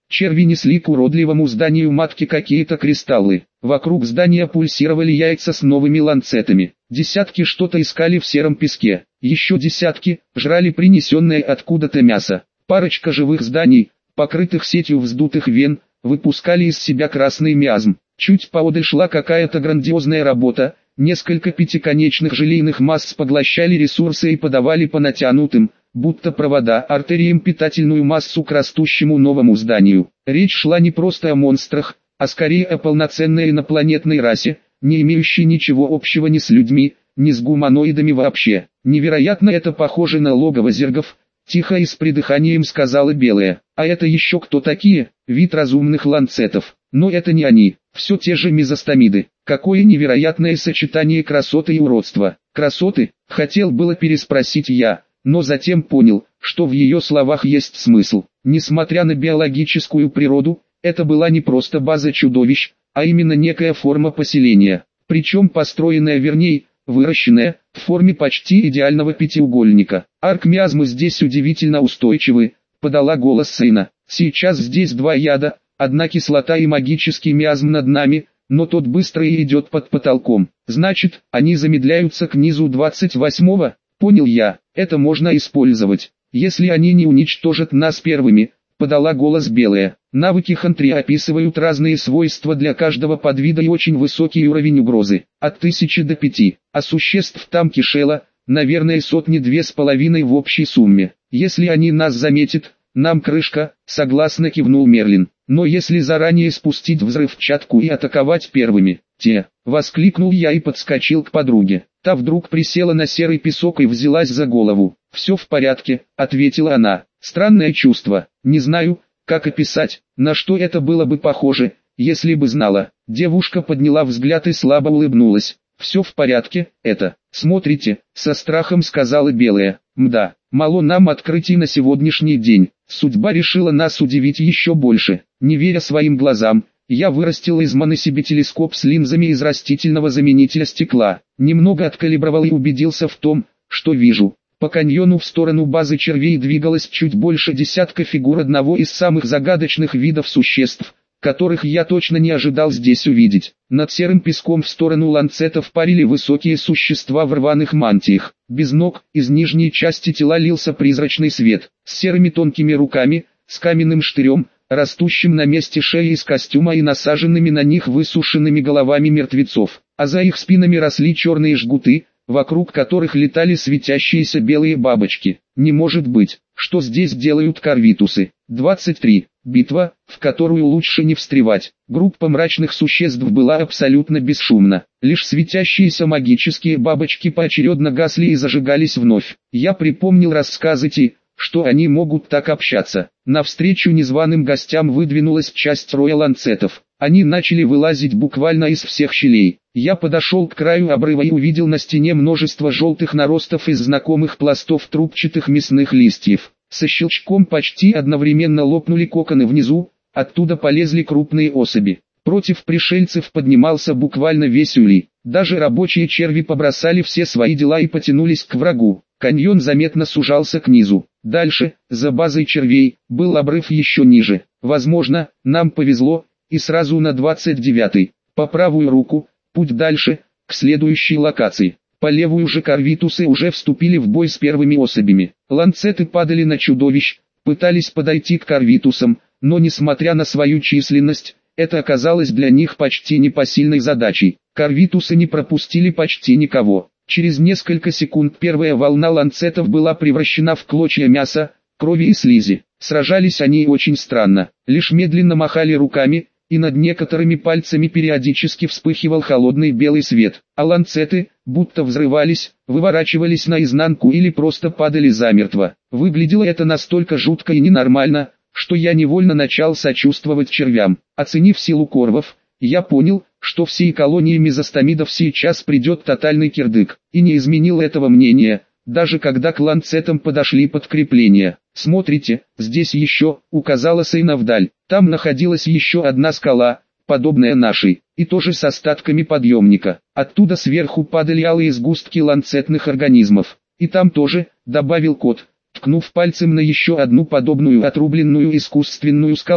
Черви несли к уродливому зданию матки какие-то кристаллы. Вокруг здания пульсировали яйца с новыми ланцетами. Десятки что-то искали в сером песке. Еще десятки жрали принесенное откуда-то мясо. Парочка живых зданий, покрытых сетью вздутых вен, выпускали из себя красный миазм. Чуть поодаль шла какая-то грандиозная работа. Несколько пятиконечных желейных масс поглощали ресурсы и подавали по натянутым, будто провода, артериям питательную массу к растущему новому зданию. Речь шла не просто о монстрах, а скорее о полноценной инопланетной расе, не имеющей ничего общего ни с людьми, ни с гуманоидами вообще. Невероятно это похоже на логово зергов, тихо и с придыханием сказала Белая. А это еще кто такие? Вид разумных ланцетов. Но это не они, все те же мезостомиды. Какое невероятное сочетание красоты и уродства. Красоты, хотел было переспросить я, но затем понял, что в ее словах есть смысл. Несмотря на биологическую природу, это была не просто база чудовищ, а именно некая форма поселения. Причем построенная, вернее, выращенная, в форме почти идеального пятиугольника. Аркмиазмы здесь удивительно устойчивы, подала голос Сейна. Сейчас здесь два яда, одна кислота и магический миазм над нами, но тот быстро и идет под потолком. Значит, они замедляются к низу двадцать восьмого, понял я, это можно использовать, если они не уничтожат нас первыми, подала голос Белая. Навыки Хантри описывают разные свойства для каждого подвида и очень высокий уровень угрозы, от тысячи до пяти, а существ там кишело, наверное сотни-две с половиной в общей сумме. Если они нас заметят, нам крышка, согласно кивнул Мерлин. Но если заранее спустить взрывчатку и атаковать первыми, те, воскликнул я и подскочил к подруге. Та вдруг присела на серый песок и взялась за голову. «Все в порядке», — ответила она. «Странное чувство, не знаю, как описать, на что это было бы похоже, если бы знала». Девушка подняла взгляд и слабо улыбнулась. «Все в порядке, это, смотрите», — со страхом сказала Белая. «Мда, мало нам открытий на сегодняшний день, судьба решила нас удивить еще больше». Не веря своим глазам, я вырастил из маны себе телескоп с линзами из растительного заменителя стекла. Немного откалибровал и убедился в том, что вижу. По каньону в сторону базы червей двигалось чуть больше десятка фигур одного из самых загадочных видов существ, которых я точно не ожидал здесь увидеть. Над серым песком в сторону ланцетов парили высокие существа в рваных мантиях. Без ног, из нижней части тела лился призрачный свет, с серыми тонкими руками, с каменным штырем, растущим на месте шеи из костюма и насаженными на них высушенными головами мертвецов, а за их спинами росли черные жгуты, вокруг которых летали светящиеся белые бабочки. Не может быть, что здесь делают корвитусы. двадцать три. Битва, в которую лучше не встревать. Группа мрачных существ была абсолютно бесшумна. Лишь светящиеся магические бабочки поочередно гасли и зажигались вновь. Я припомнил рассказы Ти, что они могут так общаться. Навстречу незваным гостям выдвинулась часть роя ланцетов. Они начали вылазить буквально из всех щелей. Я подошел к краю обрыва и увидел на стене множество желтых наростов из знакомых пластов трубчатых мясных листьев. Со щелчком почти одновременно лопнули коконы внизу, оттуда полезли крупные особи. Против пришельцев поднимался буквально весь улей. Даже рабочие черви побросали все свои дела и потянулись к врагу. Каньон заметно сужался к низу. Дальше, за базой червей, был обрыв еще ниже. Возможно, нам повезло, и сразу на двадцать девятый. По правую руку, путь дальше, к следующей локации. По левую же корвитусы уже вступили в бой с первыми особями. Ланцеты падали на чудовищ, пытались подойти к корвитусам, но несмотря на свою численность, это оказалось для них почти непосильной задачей. Корвитусы не пропустили почти никого. Через несколько секунд первая волна ланцетов была превращена в клочья мяса, крови и слизи. Сражались они очень странно, лишь медленно махали руками, и над некоторыми пальцами периодически вспыхивал холодный белый свет, а ланцеты, будто взрывались, выворачивались наизнанку или просто падали замертво. Выглядело это настолько жутко и ненормально, что я невольно начал сочувствовать червям. Оценив силу корвов, я понял, что всей колонии мезостомидов сейчас придет тотальный кирдык, и не изменил этого мнения, даже когда к ланцетам подошли подкрепления. «Смотрите, здесь еще», — указала Сейна вдаль, там находилась еще одна скала, подобная нашей, и тоже с остатками подъемника. Оттуда сверху падали алые сгустки ланцетных организмов. И там тоже, добавил кот, ткнув пальцем на еще одну подобную отрубленную искусственную скалу.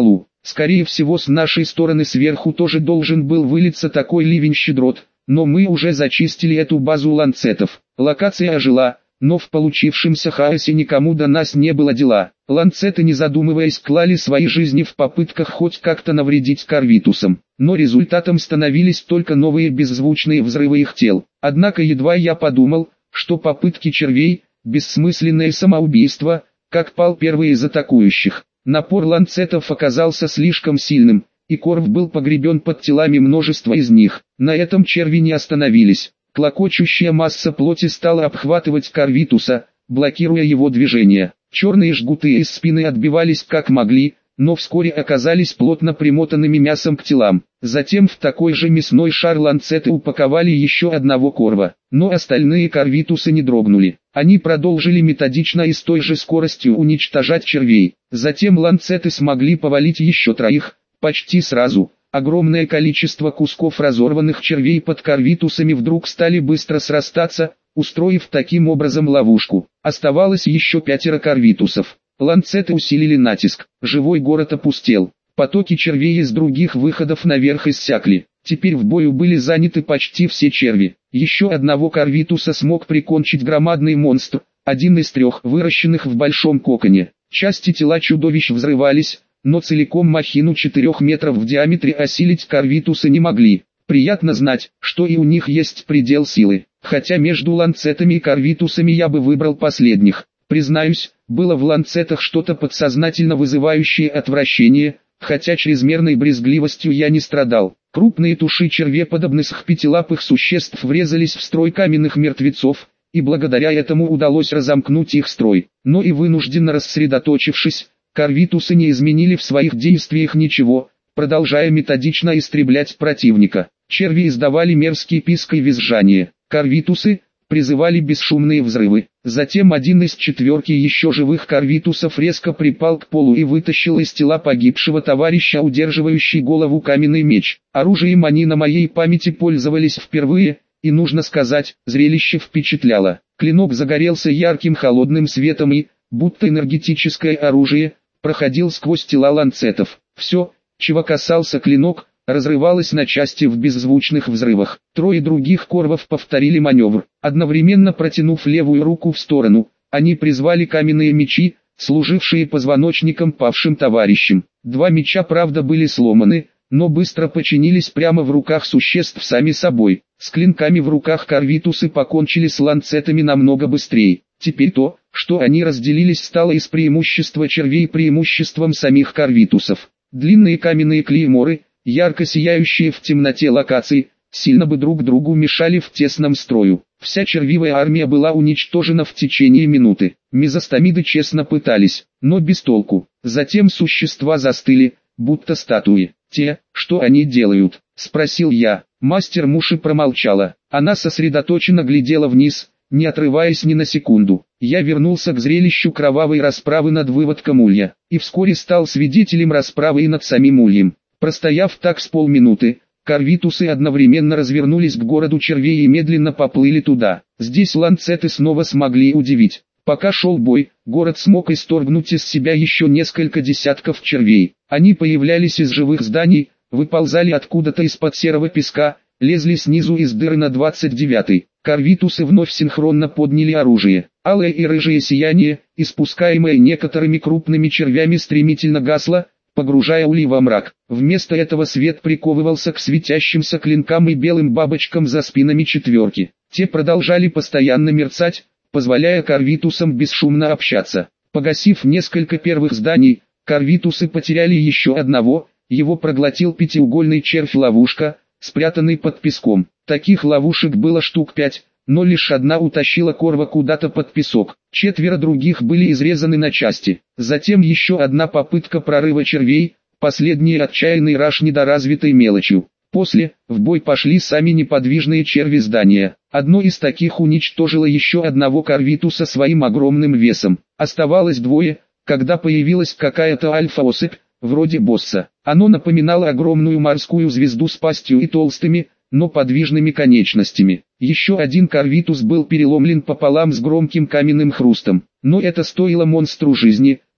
Скорее всего, с нашей стороны сверху тоже должен был вылиться такой ливень щедрот, но мы уже зачистили эту базу ланцетов. Локация ожила, но в получившемся хаосе никому до нас не было дела. Ланцеты, не задумываясь, клали свои жизни в попытках хоть как-то навредить корвитусам, но результатом становились только новые беззвучные взрывы их тел. Однако едва я подумал, что попытки червей – бессмысленное самоубийство, как пал первый из атакующих. Напор ланцетов оказался слишком сильным, и Корв был погребен под телами множества из них. На этом черви не остановились. Клокочущая масса плоти стала обхватывать корвитуса, блокируя его движение. Черные жгуты из спины отбивались как могли, но вскоре оказались плотно примотанными мясом к телам. Затем в такой же мясной шар ланцеты упаковали еще одного корва, но остальные корвитусы не дрогнули. Они продолжили методично и с той же скоростью уничтожать червей. Затем ланцеты смогли повалить еще троих, почти сразу. Огромное количество кусков разорванных червей под корвитусами вдруг стали быстро срастаться, устроив таким образом ловушку. Оставалось еще пятеро корвитусов. Ланцеты усилили натиск, живой город опустел. Потоки червей из других выходов наверх иссякли. Теперь в бою были заняты почти все черви. Еще одного корвитуса смог прикончить громадный монстр, один из трех выращенных в большом коконе. Части тела чудовищ взрывались, но целиком махину четырёх метров в диаметре осилить корвитусы не могли. Приятно знать, что и у них есть предел силы, хотя между ланцетами и корвитусами я бы выбрал последних. Признаюсь, было в ланцетах что-то подсознательно вызывающее отвращение, хотя чрезмерной брезгливостью я не страдал. Крупные туши червеподобных пятилапых существ врезались в строй каменных мертвецов, и благодаря этому удалось разомкнуть их строй. Но и вынужденно рассредоточившись, корвитусы не изменили в своих действиях ничего, продолжая методично истреблять противника. Черви издавали мерзкий писк и визжание. Корвитусы призывали бесшумные взрывы. Затем один из четверки еще живых корвитусов резко припал к полу и вытащил из тела погибшего товарища удерживающий голову каменный меч. Оружием они на моей памяти пользовались впервые, и нужно сказать, зрелище впечатляло. Клинок загорелся ярким холодным светом и, будто энергетическое оружие, проходил сквозь тела ланцетов. Все, чего касался клинок, разрывалось на части в беззвучных взрывах. Трое других корвов повторили маневр. Одновременно протянув левую руку в сторону, они призвали каменные мечи, служившие позвоночником павшим товарищам. Два меча, правда, были сломаны, но быстро починились прямо в руках существ сами собой. С клинками в руках корвитусы покончили с ланцетами намного быстрее. Теперь то, что они разделились, стало из преимущества червей преимуществом самих корвитусов. Длинные каменные клейморы, ярко сияющие в темноте локаций, сильно бы друг другу мешали в тесном строю. Вся червивая армия была уничтожена в течение минуты. Мезостомиды честно пытались, но без толку. Затем существа застыли, будто статуи. «Те, что они делают?» – спросил я. Мастер Муши промолчала. Она сосредоточенно глядела вниз, не отрываясь ни на секунду. Я вернулся к зрелищу кровавой расправы над выводком улья, и вскоре стал свидетелем расправы и над самим ульем. Простояв так с полминуты, корвитусы одновременно развернулись к городу червей и медленно поплыли туда. Здесь ланцеты снова смогли удивить. Пока шел бой, город смог исторгнуть из себя еще несколько десятков червей. Они появлялись из живых зданий, выползали откуда-то из-под серого песка, лезли снизу из дыры на двадцать девятой. Корвитусы вновь синхронно подняли оружие. Алое и рыжее сияние, испускаемое некоторыми крупными червями, стремительно гасло, погружая улей во мрак. Вместо этого свет приковывался к светящимся клинкам и белым бабочкам за спинами четверки. Те продолжали постоянно мерцать, позволяя корвитусам бесшумно общаться. Погасив несколько первых зданий, корвитусы потеряли еще одного, его проглотил пятиугольный червь-ловушка, спрятанный под песком. Таких ловушек было штук пять, но лишь одна утащила корва куда-то под песок. Четверо других были изрезаны на части. Затем еще одна попытка прорыва червей, последний отчаянный раш недоразвитой мелочью. После, в бой пошли сами неподвижные черви здания. Одно из таких уничтожило еще одного корвитуса своим огромным весом. Оставалось двое, когда появилась какая-то альфа-особь, вроде босса. Оно напоминало огромную морскую звезду с пастью и толстыми, но подвижными конечностями. Еще один корвитус был переломлен пополам с громким каменным хрустом. Но это стоило монстру жизни,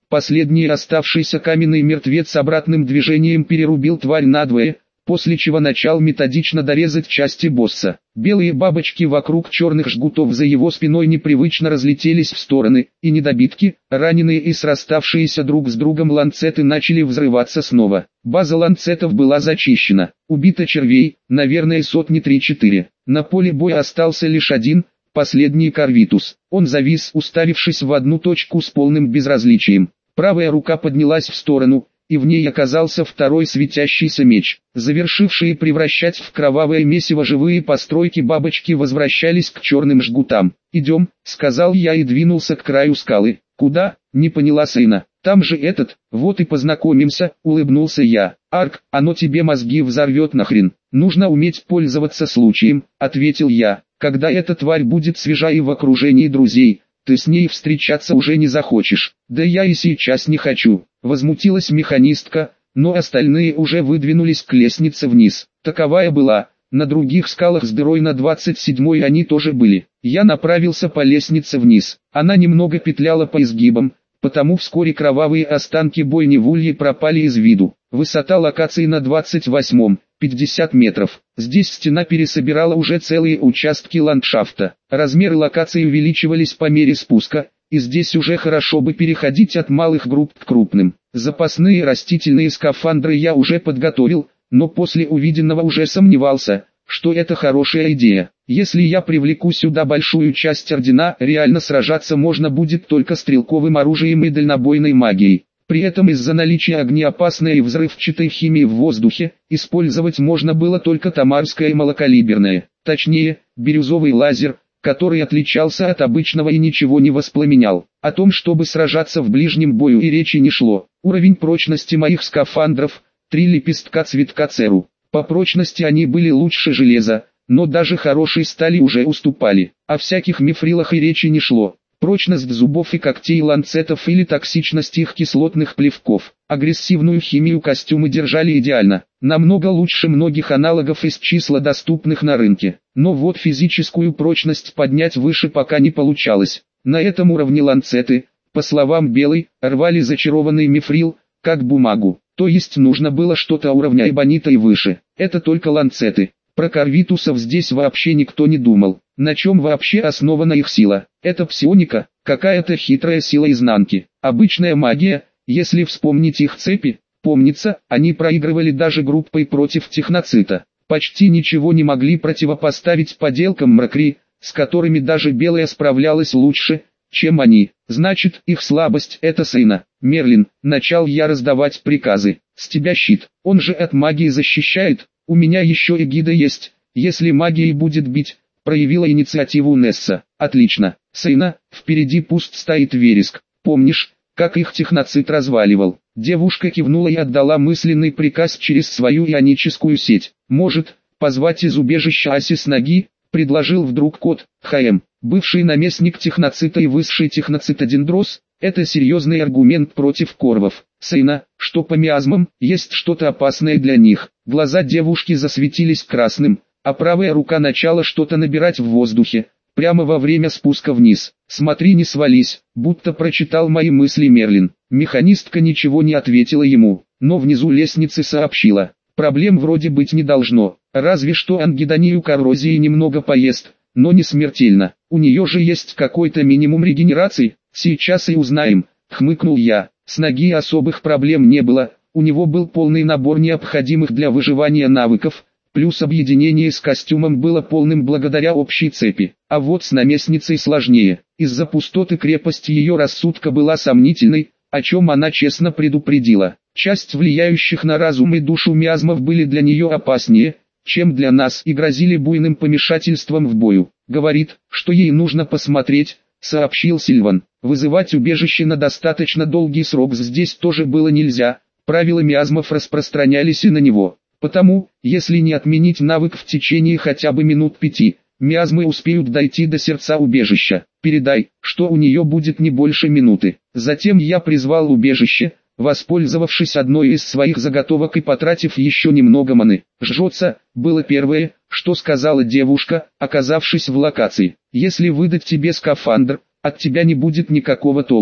Последний оставшийся каменный мертвец обратным движением перерубил тварь надвое, после чего начал методично дорезать части босса. Белые бабочки вокруг черных жгутов за его спиной непривычно разлетелись в стороны, и недобитки, раненые и сраставшиеся друг с другом ланцеты начали взрываться снова. База ланцетов была зачищена. Убито червей, наверное, сотни три-четыре. На поле боя остался лишь один, последний Корвитус. Он завис, уставившись в одну точку с полным безразличием. Правая рука поднялась в сторону, и в ней оказался второй светящийся меч. Завершившие превращать в кровавое месиво живые постройки бабочки возвращались к черным жгутам. «Идем», — сказал я и двинулся к краю скалы. «Куда?» — не поняла Сейна. «Там же этот, вот и познакомимся», — улыбнулся я. «Арк, оно тебе мозги взорвет нахрен. Нужно уметь пользоваться случаем», — ответил я. «Когда эта тварь будет свежа и в окружении друзей, ты с ней встречаться уже не захочешь». «Да я и сейчас не хочу», — возмутилась механистка, но остальные уже выдвинулись к лестнице вниз. Таковая была, на других скалах с дырой на двадцать седьмой они тоже были. Я направился по лестнице вниз. Она немного петляла по изгибам, потому вскоре кровавые останки бойни в улье пропали из виду. Высота локации на двадцать восьмом, пятьдесят метров. Здесь стена пересобирала уже целые участки ландшафта. Размеры локации увеличивались по мере спуска, и здесь уже хорошо бы переходить от малых групп к крупным. Запасные растительные скафандры я уже подготовил, но после увиденного уже сомневался, что это хорошая идея. Если я привлеку сюда большую часть ордена, реально сражаться можно будет только стрелковым оружием и дальнобойной магией. При этом из-за наличия огнеопасной и взрывчатой химии в воздухе, использовать можно было только тамарское и малокалиберное, точнее, бирюзовый лазер, который отличался от обычного и ничего не воспламенял. О том, чтобы сражаться в ближнем бою, и речи не шло. Уровень прочности моих скафандров – три лепестка цветка церу. По прочности они были лучше железа, но даже хорошей стали уже уступали. О всяких мифрилах и речи не шло. Прочность зубов и когтей ланцетов или токсичность их кислотных плевков. Агрессивную химию костюмы держали идеально, намного лучше многих аналогов из числа доступных на рынке. Но вот физическую прочность поднять выше пока не получалось. На этом уровне ланцеты, по словам Белой, рвали зачарованный мифрил, как бумагу. То есть нужно было что-то уровня эбонита и выше. Это только ланцеты. Про корвитусов здесь вообще никто не думал. На чем вообще основана их сила? Это псионика, какая-то хитрая сила изнанки. Обычная магия, если вспомнить их цепи, помнится, они проигрывали даже группой против техноцита. Почти ничего не могли противопоставить поделкам Мракри, с которыми даже Белая справлялась лучше, чем они. Значит, их слабость – это Сейна. Мерлин, начал я раздавать приказы. С тебя щит, он же от магии защищает. У меня еще эгида есть, если магией будет бить, проявила инициативу Несса. Отлично. Сейна, впереди пусть стоит вереск. Помнишь, как их техноцит разваливал? Девушка кивнула и отдала мысленный приказ через свою ионическую сеть. Может, позвать из убежища Аси с ноги, предложил вдруг кот, ХМ. Бывший наместник техноцита и высший техноцитодендрос, это серьезный аргумент против корвов. Сейна, что по миазмам, есть что-то опасное для них. Глаза девушки засветились красным, а правая рука начала что-то набирать в воздухе, прямо во время спуска вниз. «Смотри, не свались», будто прочитал мои мысли Мерлин. Механистка ничего не ответила ему, но внизу лестницы сообщила. Проблем вроде быть не должно, разве что ангидонию коррозии немного поест, но не смертельно. У нее же есть какой-то минимум регенерации, сейчас и узнаем, хмыкнул я. С ноги особых проблем не было, у него был полный набор необходимых для выживания навыков, плюс объединение с костюмом было полным благодаря общей цепи. А вот с наместницей сложнее, из-за пустоты крепости ее рассудка была сомнительной, о чем она честно предупредила. Часть влияющих на разум и душу миазмов были для нее опаснее, чем для нас, и грозили буйным помешательством в бою. Говорит, что ей нужно посмотреть, сообщил Сильван. Вызывать убежище на достаточно долгий срок здесь тоже было нельзя, правила миазмов распространялись и на него. Потому, если не отменить навык в течение хотя бы минут пяти, миазмы успеют дойти до сердца убежища. Передай, что у нее будет не больше минуты. Затем я призвал убежище, воспользовавшись одной из своих заготовок и потратив еще немного маны. «Жжется», было первое, что сказала девушка, оказавшись в локации. «Если выдать тебе скафандр, от тебя не будет никакого толку.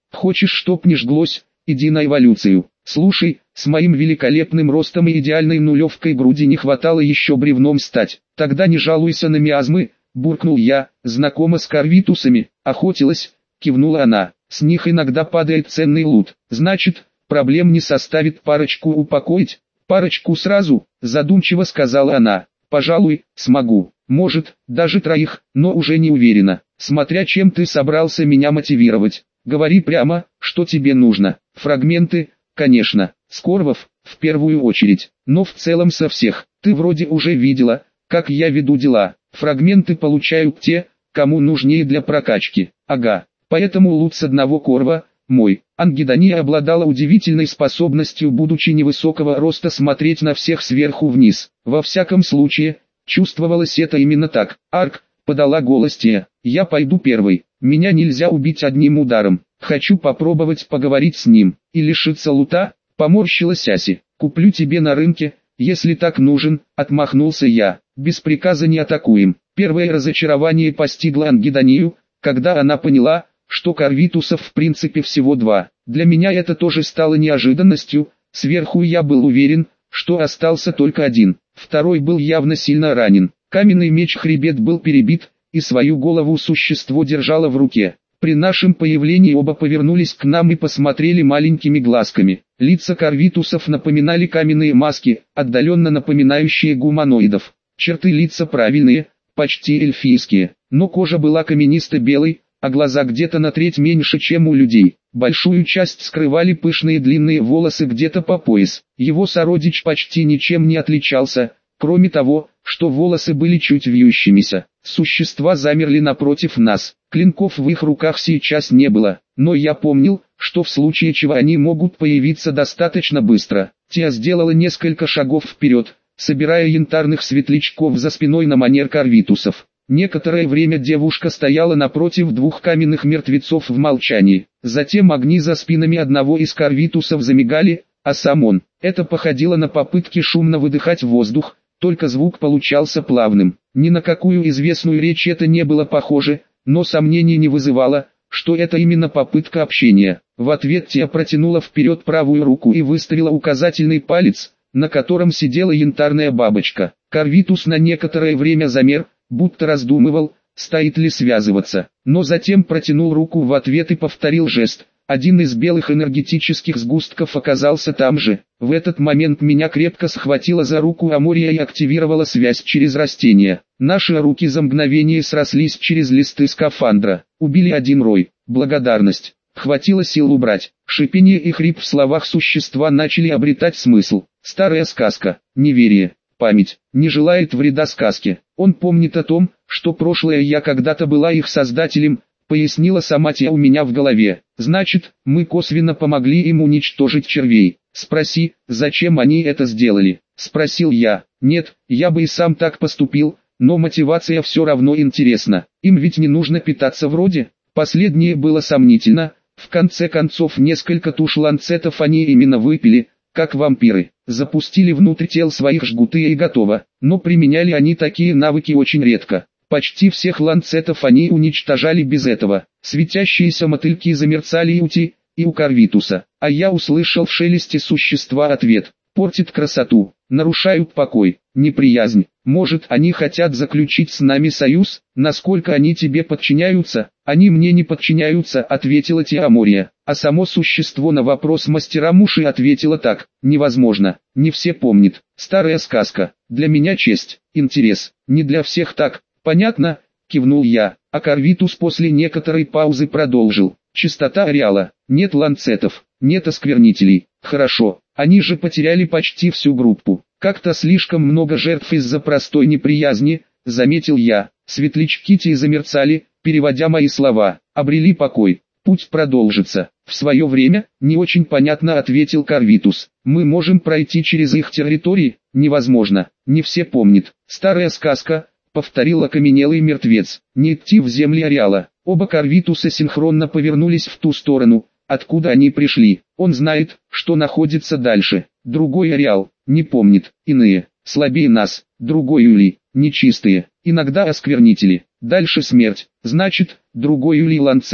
Хочешь, чтоб не жглось? Иди на эволюцию. Слушай, с моим великолепным ростом и идеальной нулевкой груди не хватало еще бревном стать. Тогда не жалуйся на миазмы, буркнул я. Знакома с карвитусами? Охотилась, кивнула она. С них иногда падает ценный лут. Значит, проблем не составит парочку упокоить? Парочку сразу, задумчиво сказала она. Пожалуй, смогу. Может, даже троих, но уже не уверена. Смотря чем ты собрался меня мотивировать. Говори прямо, что тебе нужно. Фрагменты, конечно, Скорвов, в первую очередь, но в целом со всех. Ты вроде уже видела, как я веду дела. Фрагменты получают те, кому нужнее для прокачки. Ага, поэтому лут с одного корва, мой. Ангидония обладала удивительной способностью, будучи невысокого роста, смотреть на всех сверху вниз. Во всяком случае, чувствовалось это именно так. Арк, подала голос Тия, я пойду первой. Меня нельзя убить одним ударом. Хочу попробовать поговорить с ним. И лишиться лута, поморщилась Аси. Куплю тебе на рынке, если так нужен, отмахнулся я. Без приказа не атакуем. Первое разочарование постигло Ангидонию, когда она поняла, что карвитусов в принципе всего два. Для меня это тоже стало неожиданностью. Сверху я был уверен, что остался только один. Второй был явно сильно ранен. Каменный меч-хребет был перебит, и свою голову существо держало в руке. При нашем появлении оба повернулись к нам и посмотрели маленькими глазками. Лица карвитусов напоминали каменные маски, отдаленно напоминающие гуманоидов. Черты лица правильные, почти эльфийские, но кожа была каменисто-белой, а глаза где-то на треть меньше, чем у людей. Большую часть скрывали пышные длинные волосы где-то по пояс. Его сородич почти ничем не отличался, кроме того, что волосы были чуть вьющимися. Существа замерли напротив нас. Клинков в их руках сейчас не было, но я помнил, что в случае чего они могут появиться достаточно быстро. Тия сделала несколько шагов вперед, собирая янтарных светлячков за спиной на манер карвитусов. Некоторое время девушка стояла напротив двух каменных мертвецов в молчании. Затем огни за спинами одного из карвитусов замигали, а сам он. Это походило на попытки шумно выдыхать воздух, только звук получался плавным. Ни на какую известную речь это не было похоже, но сомнений не вызывало, что это именно попытка общения. В ответ Тия протянула вперед правую руку и выставила указательный палец, на котором сидела янтарная бабочка. Карвитус на некоторое время замер, будто раздумывал, стоит ли связываться, но затем протянул руку в ответ и повторил жест. Один из белых энергетических сгустков оказался там же. В этот момент меня крепко схватила за руку Амория и активировала связь через растения. Наши руки за мгновение срослись через листы скафандра. Убили один рой. Благодарность. Хватило сил убрать. Шипение и хрип в словах существа начали обретать смысл. Старая сказка. Неверие. Память. Не желает вреда сказке. Он помнит о том, что прошлое я когда-то была их создателем, пояснила сама Тия у меня в голове. Значит, мы косвенно помогли им уничтожить червей. Спроси, зачем они это сделали? Спросил я. Нет, я бы и сам так поступил, но мотивация все равно интересна. Им ведь не нужно питаться вроде. Последнее было сомнительно. В конце концов несколько туш ланцетов они именно выпили, как вампиры. Запустили внутрь тел своих жгуты и готово. Но применяли они такие навыки очень редко. Почти всех ланцетов они уничтожали без этого. Светящиеся мотыльки замерцали и у Ти, и у Карвитуса. А я услышал в шелесте существа ответ. Портит красоту, нарушают покой, неприязнь. Может, они хотят заключить с нами союз? Насколько они тебе подчиняются? Они мне не подчиняются, ответила Тия Амория. А само существо на вопрос мастера Муши ответило так. Невозможно, не все помнят. Старая сказка. Для меня честь, интерес. Не для всех так. Понятно, кивнул я, а Карвитус после некоторой паузы продолжил. Чистота ареала, нет ланцетов, нет осквернителей. Хорошо, они же потеряли почти всю группу. Как-то слишком много жертв из-за простой неприязни, заметил я. Светлячки Тии замерцали, переводя мои слова. Обрели покой, путь продолжится. В свое время, не очень понятно, ответил Карвитус. Мы можем пройти через их территории? Невозможно, не все помнят. Старая сказка, повторил окаменелый мертвец. Не идти в земли ареала. Оба Карвитуса синхронно повернулись в ту сторону, откуда они пришли. Он знает, что находится дальше. Другой ареал, не помнит. Иные, слабее нас. Другой улей, нечистые. Иногда осквернители. Дальше смерть. Значит, другой улей ланцетов.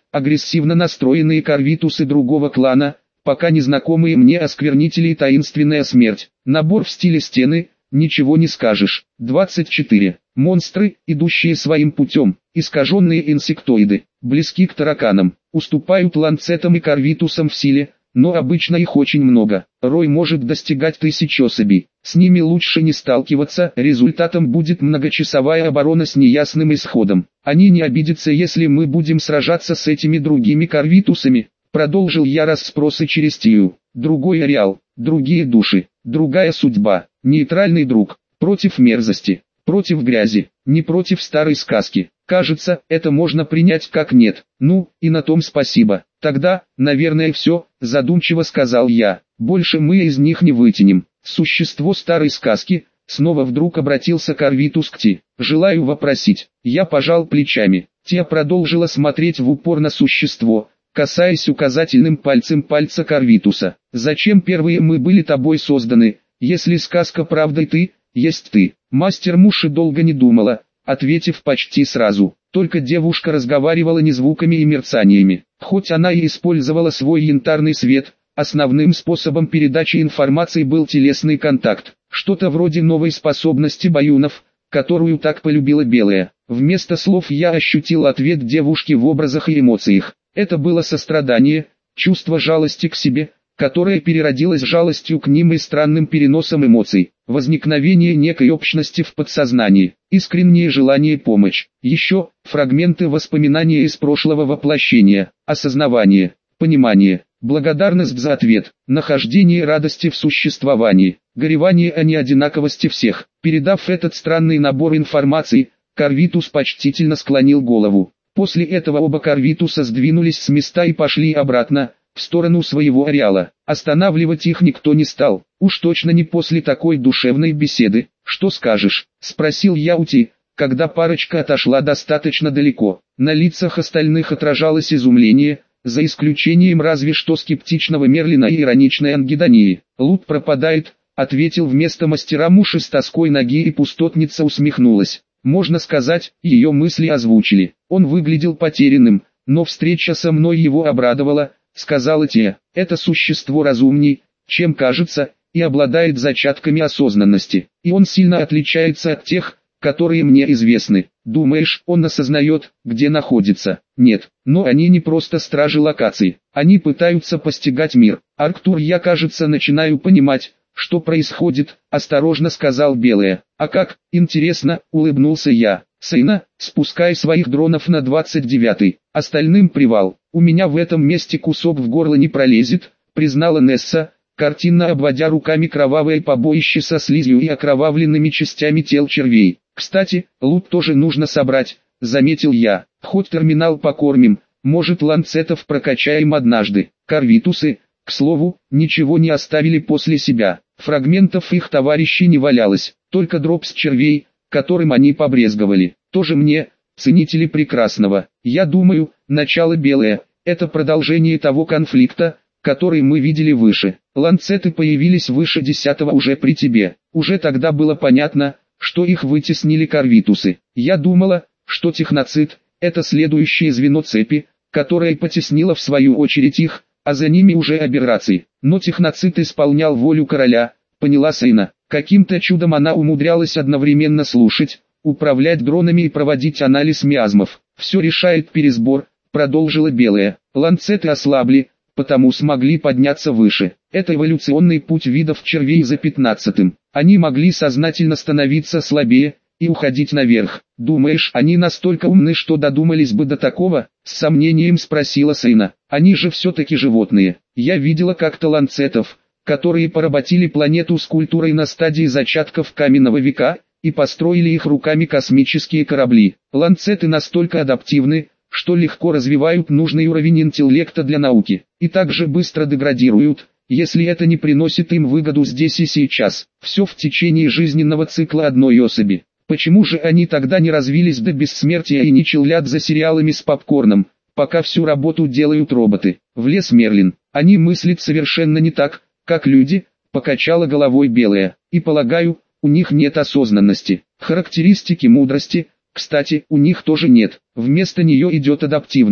агрессивно настроенные корвитусы другого клана, пока незнакомые мне осквернители и таинственная смерть. Набор в стиле стены, ничего не скажешь. двадцать четыре. Монстры, идущие своим путем, искаженные инсектоиды, близки к тараканам, уступают ланцетам и корвитусам в силе, но обычно их очень много. Рой может достигать тысяч особей. С ними лучше не сталкиваться, результатом будет многочасовая оборона с неясным исходом. Они не обидятся, если мы будем сражаться с этими другими корвитусами. Продолжил я расспросы через Тию. Другой ареал, другие души, другая судьба, нейтральный друг, против мерзости, против грязи, не против старой сказки. Кажется, это можно принять как нет. Ну, и на том спасибо. Тогда, наверное, все, задумчиво сказал я. Больше мы из них не вытянем. Существо старой сказки, снова вдруг обратился корвитус к Ти. Желаю вопросить. Я пожал плечами. Тия продолжила смотреть в упор на существо, касаясь указательным пальцем пальца корвитуса. Зачем первые мы были тобой созданы, если сказка правда и ты, есть ты? Мастер Муши долго не думала, ответив почти сразу. Только девушка разговаривала не звуками и мерцаниями. Хоть она и использовала свой янтарный свет, основным способом передачи информации был телесный контакт. Что-то вроде новой способности баюнов, которую так полюбила Белая. Вместо слов я ощутил ответ девушки в образах и эмоциях. Это было сострадание, чувство жалости к себе, которое переродилось жалостью к ним и странным переносом эмоций, возникновение некой общности в подсознании, искреннее желание помочь. Еще фрагменты воспоминания из прошлого воплощения, осознавание, понимание, благодарность за ответ, нахождение радости в существовании, горевание о неодинаковости всех. Передав этот странный набор информации, корвитус почтительно склонил голову. После этого оба корвитуса сдвинулись с места и пошли обратно, в сторону своего ареала. Останавливать их никто не стал, уж точно не после такой душевной беседы. «Что скажешь?» – спросил я у Ти, когда парочка отошла достаточно далеко. На лицах остальных отражалось изумление, за исключением разве что скептичного Мерлина и ироничной Ангидонии. «Лут пропадает», — ответил вместо мастера Муши с тоской ноги, и пустотница усмехнулась. Можно сказать, ее мысли озвучили. Он выглядел потерянным, но встреча со мной его обрадовала, сказала Тия. Это существо разумней, чем кажется, и обладает зачатками осознанности. И он сильно отличается от тех, которые мне известны. Думаешь, он осознает, где находится? Нет, но они не просто стражи локаций. Они пытаются постигать мир. Арктур, я, кажется, начинаю понимать, что происходит, осторожно сказал Белая. А как, интересно, улыбнулся я. Сына, спускай своих дронов на двадцать девятый, остальным привал. У меня в этом месте кусок в горло не пролезет, признала Несса, картинно обводя руками кровавое побоище со слизью и окровавленными частями тел червей. Кстати, лут тоже нужно собрать, заметил я. Хоть терминал покормим, может, ланцетов прокачаем однажды. Корвитусы, к слову, ничего не оставили после себя. Фрагментов их товарищей не валялось, только дропс червей, которым они побрезговали. Тоже мне, ценители прекрасного. Я думаю, начало Белое, это продолжение того конфликта, который мы видели выше. Ланцеты появились выше десятого уже при тебе. Уже тогда было понятно, что их вытеснили корвитусы. Я думала, что техноцид – это следующее звено цепи, которое потеснило в свою очередь их, а за ними уже аберрации. Но техноцид исполнял волю короля, поняла Сейна. Каким-то чудом она умудрялась одновременно слушать, управлять дронами и проводить анализ миазмов. Все решает пересбор, продолжила Белая. Ланцеты ослабли, потому смогли подняться выше. Это эволюционный путь видов червей за пятнадцатым. Они могли сознательно становиться слабее и уходить наверх. Думаешь, они настолько умны, что додумались бы до такого? С сомнением спросила Сейна. Они же все-таки животные. Я видела как-то ланцетов, которые поработили планету с культурой на стадии зачатков каменного века, и построили их руками космические корабли. Ланцеты настолько адаптивны, что легко развивают нужный уровень интеллекта для науки, и также быстро деградируют, если это не приносит им выгоду здесь и сейчас. Все в течение жизненного цикла одной особи. Почему же они тогда не развились до бессмертия и не чиллят за сериалами с попкорном, пока всю работу делают роботы? Влез Мерлин. Они мыслят совершенно не так, как люди, покачала головой Белая. И полагаю, у них нет осознанности. Характеристики мудрости, кстати, у них тоже нет. Вместо нее идет адаптивность.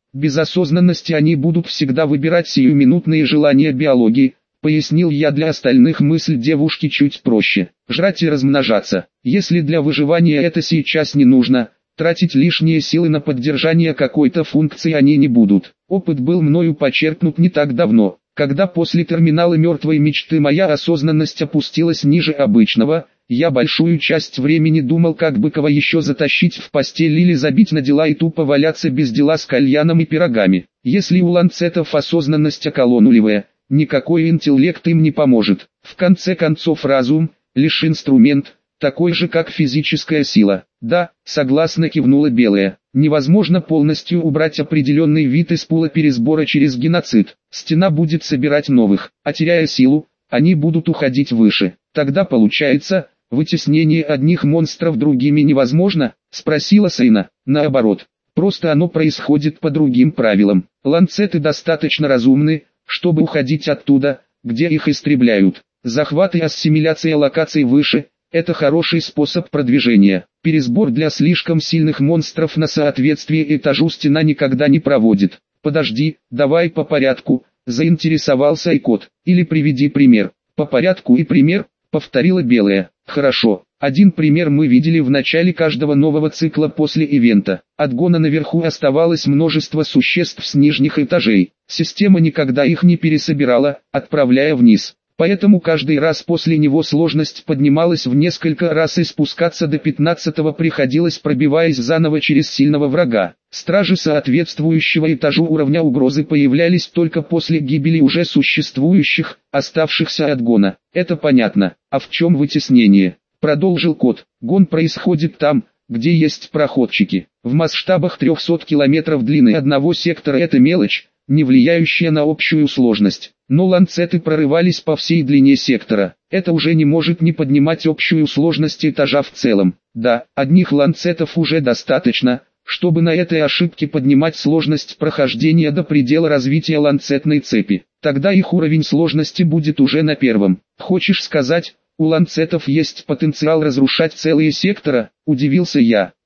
Без осознанности они будут всегда выбирать сиюминутные желания биологии, пояснил я. Для остальных мысль девушки чуть проще. Жрать и размножаться. Если для выживания это сейчас не нужно, тратить лишние силы на поддержание какой-то функции они не будут. Опыт был мною почерпнут не так давно, когда после терминала мертвой мечты моя осознанность опустилась ниже обычного. Я большую часть времени думал, как бы кого еще затащить в постель или забить на дела и тупо валяться без дела с кальяном и пирогами. Если у ланцетов осознанность около нулевая, никакой интеллект им не поможет. В конце концов разум – лишь инструмент, такой же как физическая сила. Да, согласно кивнула Белая. Невозможно полностью убрать определенный вид из пула пересбора через геноцид. Стена будет собирать новых, а теряя силу, они будут уходить выше. Тогда получается, вытеснение одних монстров другими невозможно? Спросила Сейна. Наоборот, просто оно происходит по другим правилам. Ланцеты достаточно разумны, чтобы уходить оттуда, где их истребляют. Захват и ассимиляция локаций выше – это хороший способ продвижения. Пересбор для слишком сильных монстров на соответствие этажу стена никогда не проводит. Подожди, давай по порядку, заинтересовался Айкот. Или приведи пример. По порядку и пример, повторила Белая. Хорошо. Один пример мы видели в начале каждого нового цикла после ивента. От гона наверху оставалось множество существ с нижних этажей. Система никогда их не пересобирала, отправляя вниз. Поэтому каждый раз после него сложность поднималась в несколько раз и спускаться до пятнадцатого приходилось, пробиваясь заново через сильного врага. Стражи соответствующего этажу уровня угрозы появлялись только после гибели уже существующих, оставшихся от гона. Это понятно. А в чем вытеснение? Продолжил Кот. Гон происходит там, где есть проходчики. В масштабах трехсот километров длины одного сектора это мелочь, не влияющая на общую сложность. Но ланцеты прорывались по всей длине сектора. Это уже не может не поднимать общую сложность этажа в целом. Да, одних ланцетов уже достаточно, чтобы на этой ошибке поднимать сложность прохождения до предела развития ланцетной цепи. Тогда их уровень сложности будет уже на первом. Хочешь сказать, у ланцетов есть потенциал разрушать целые сектора? Удивился я.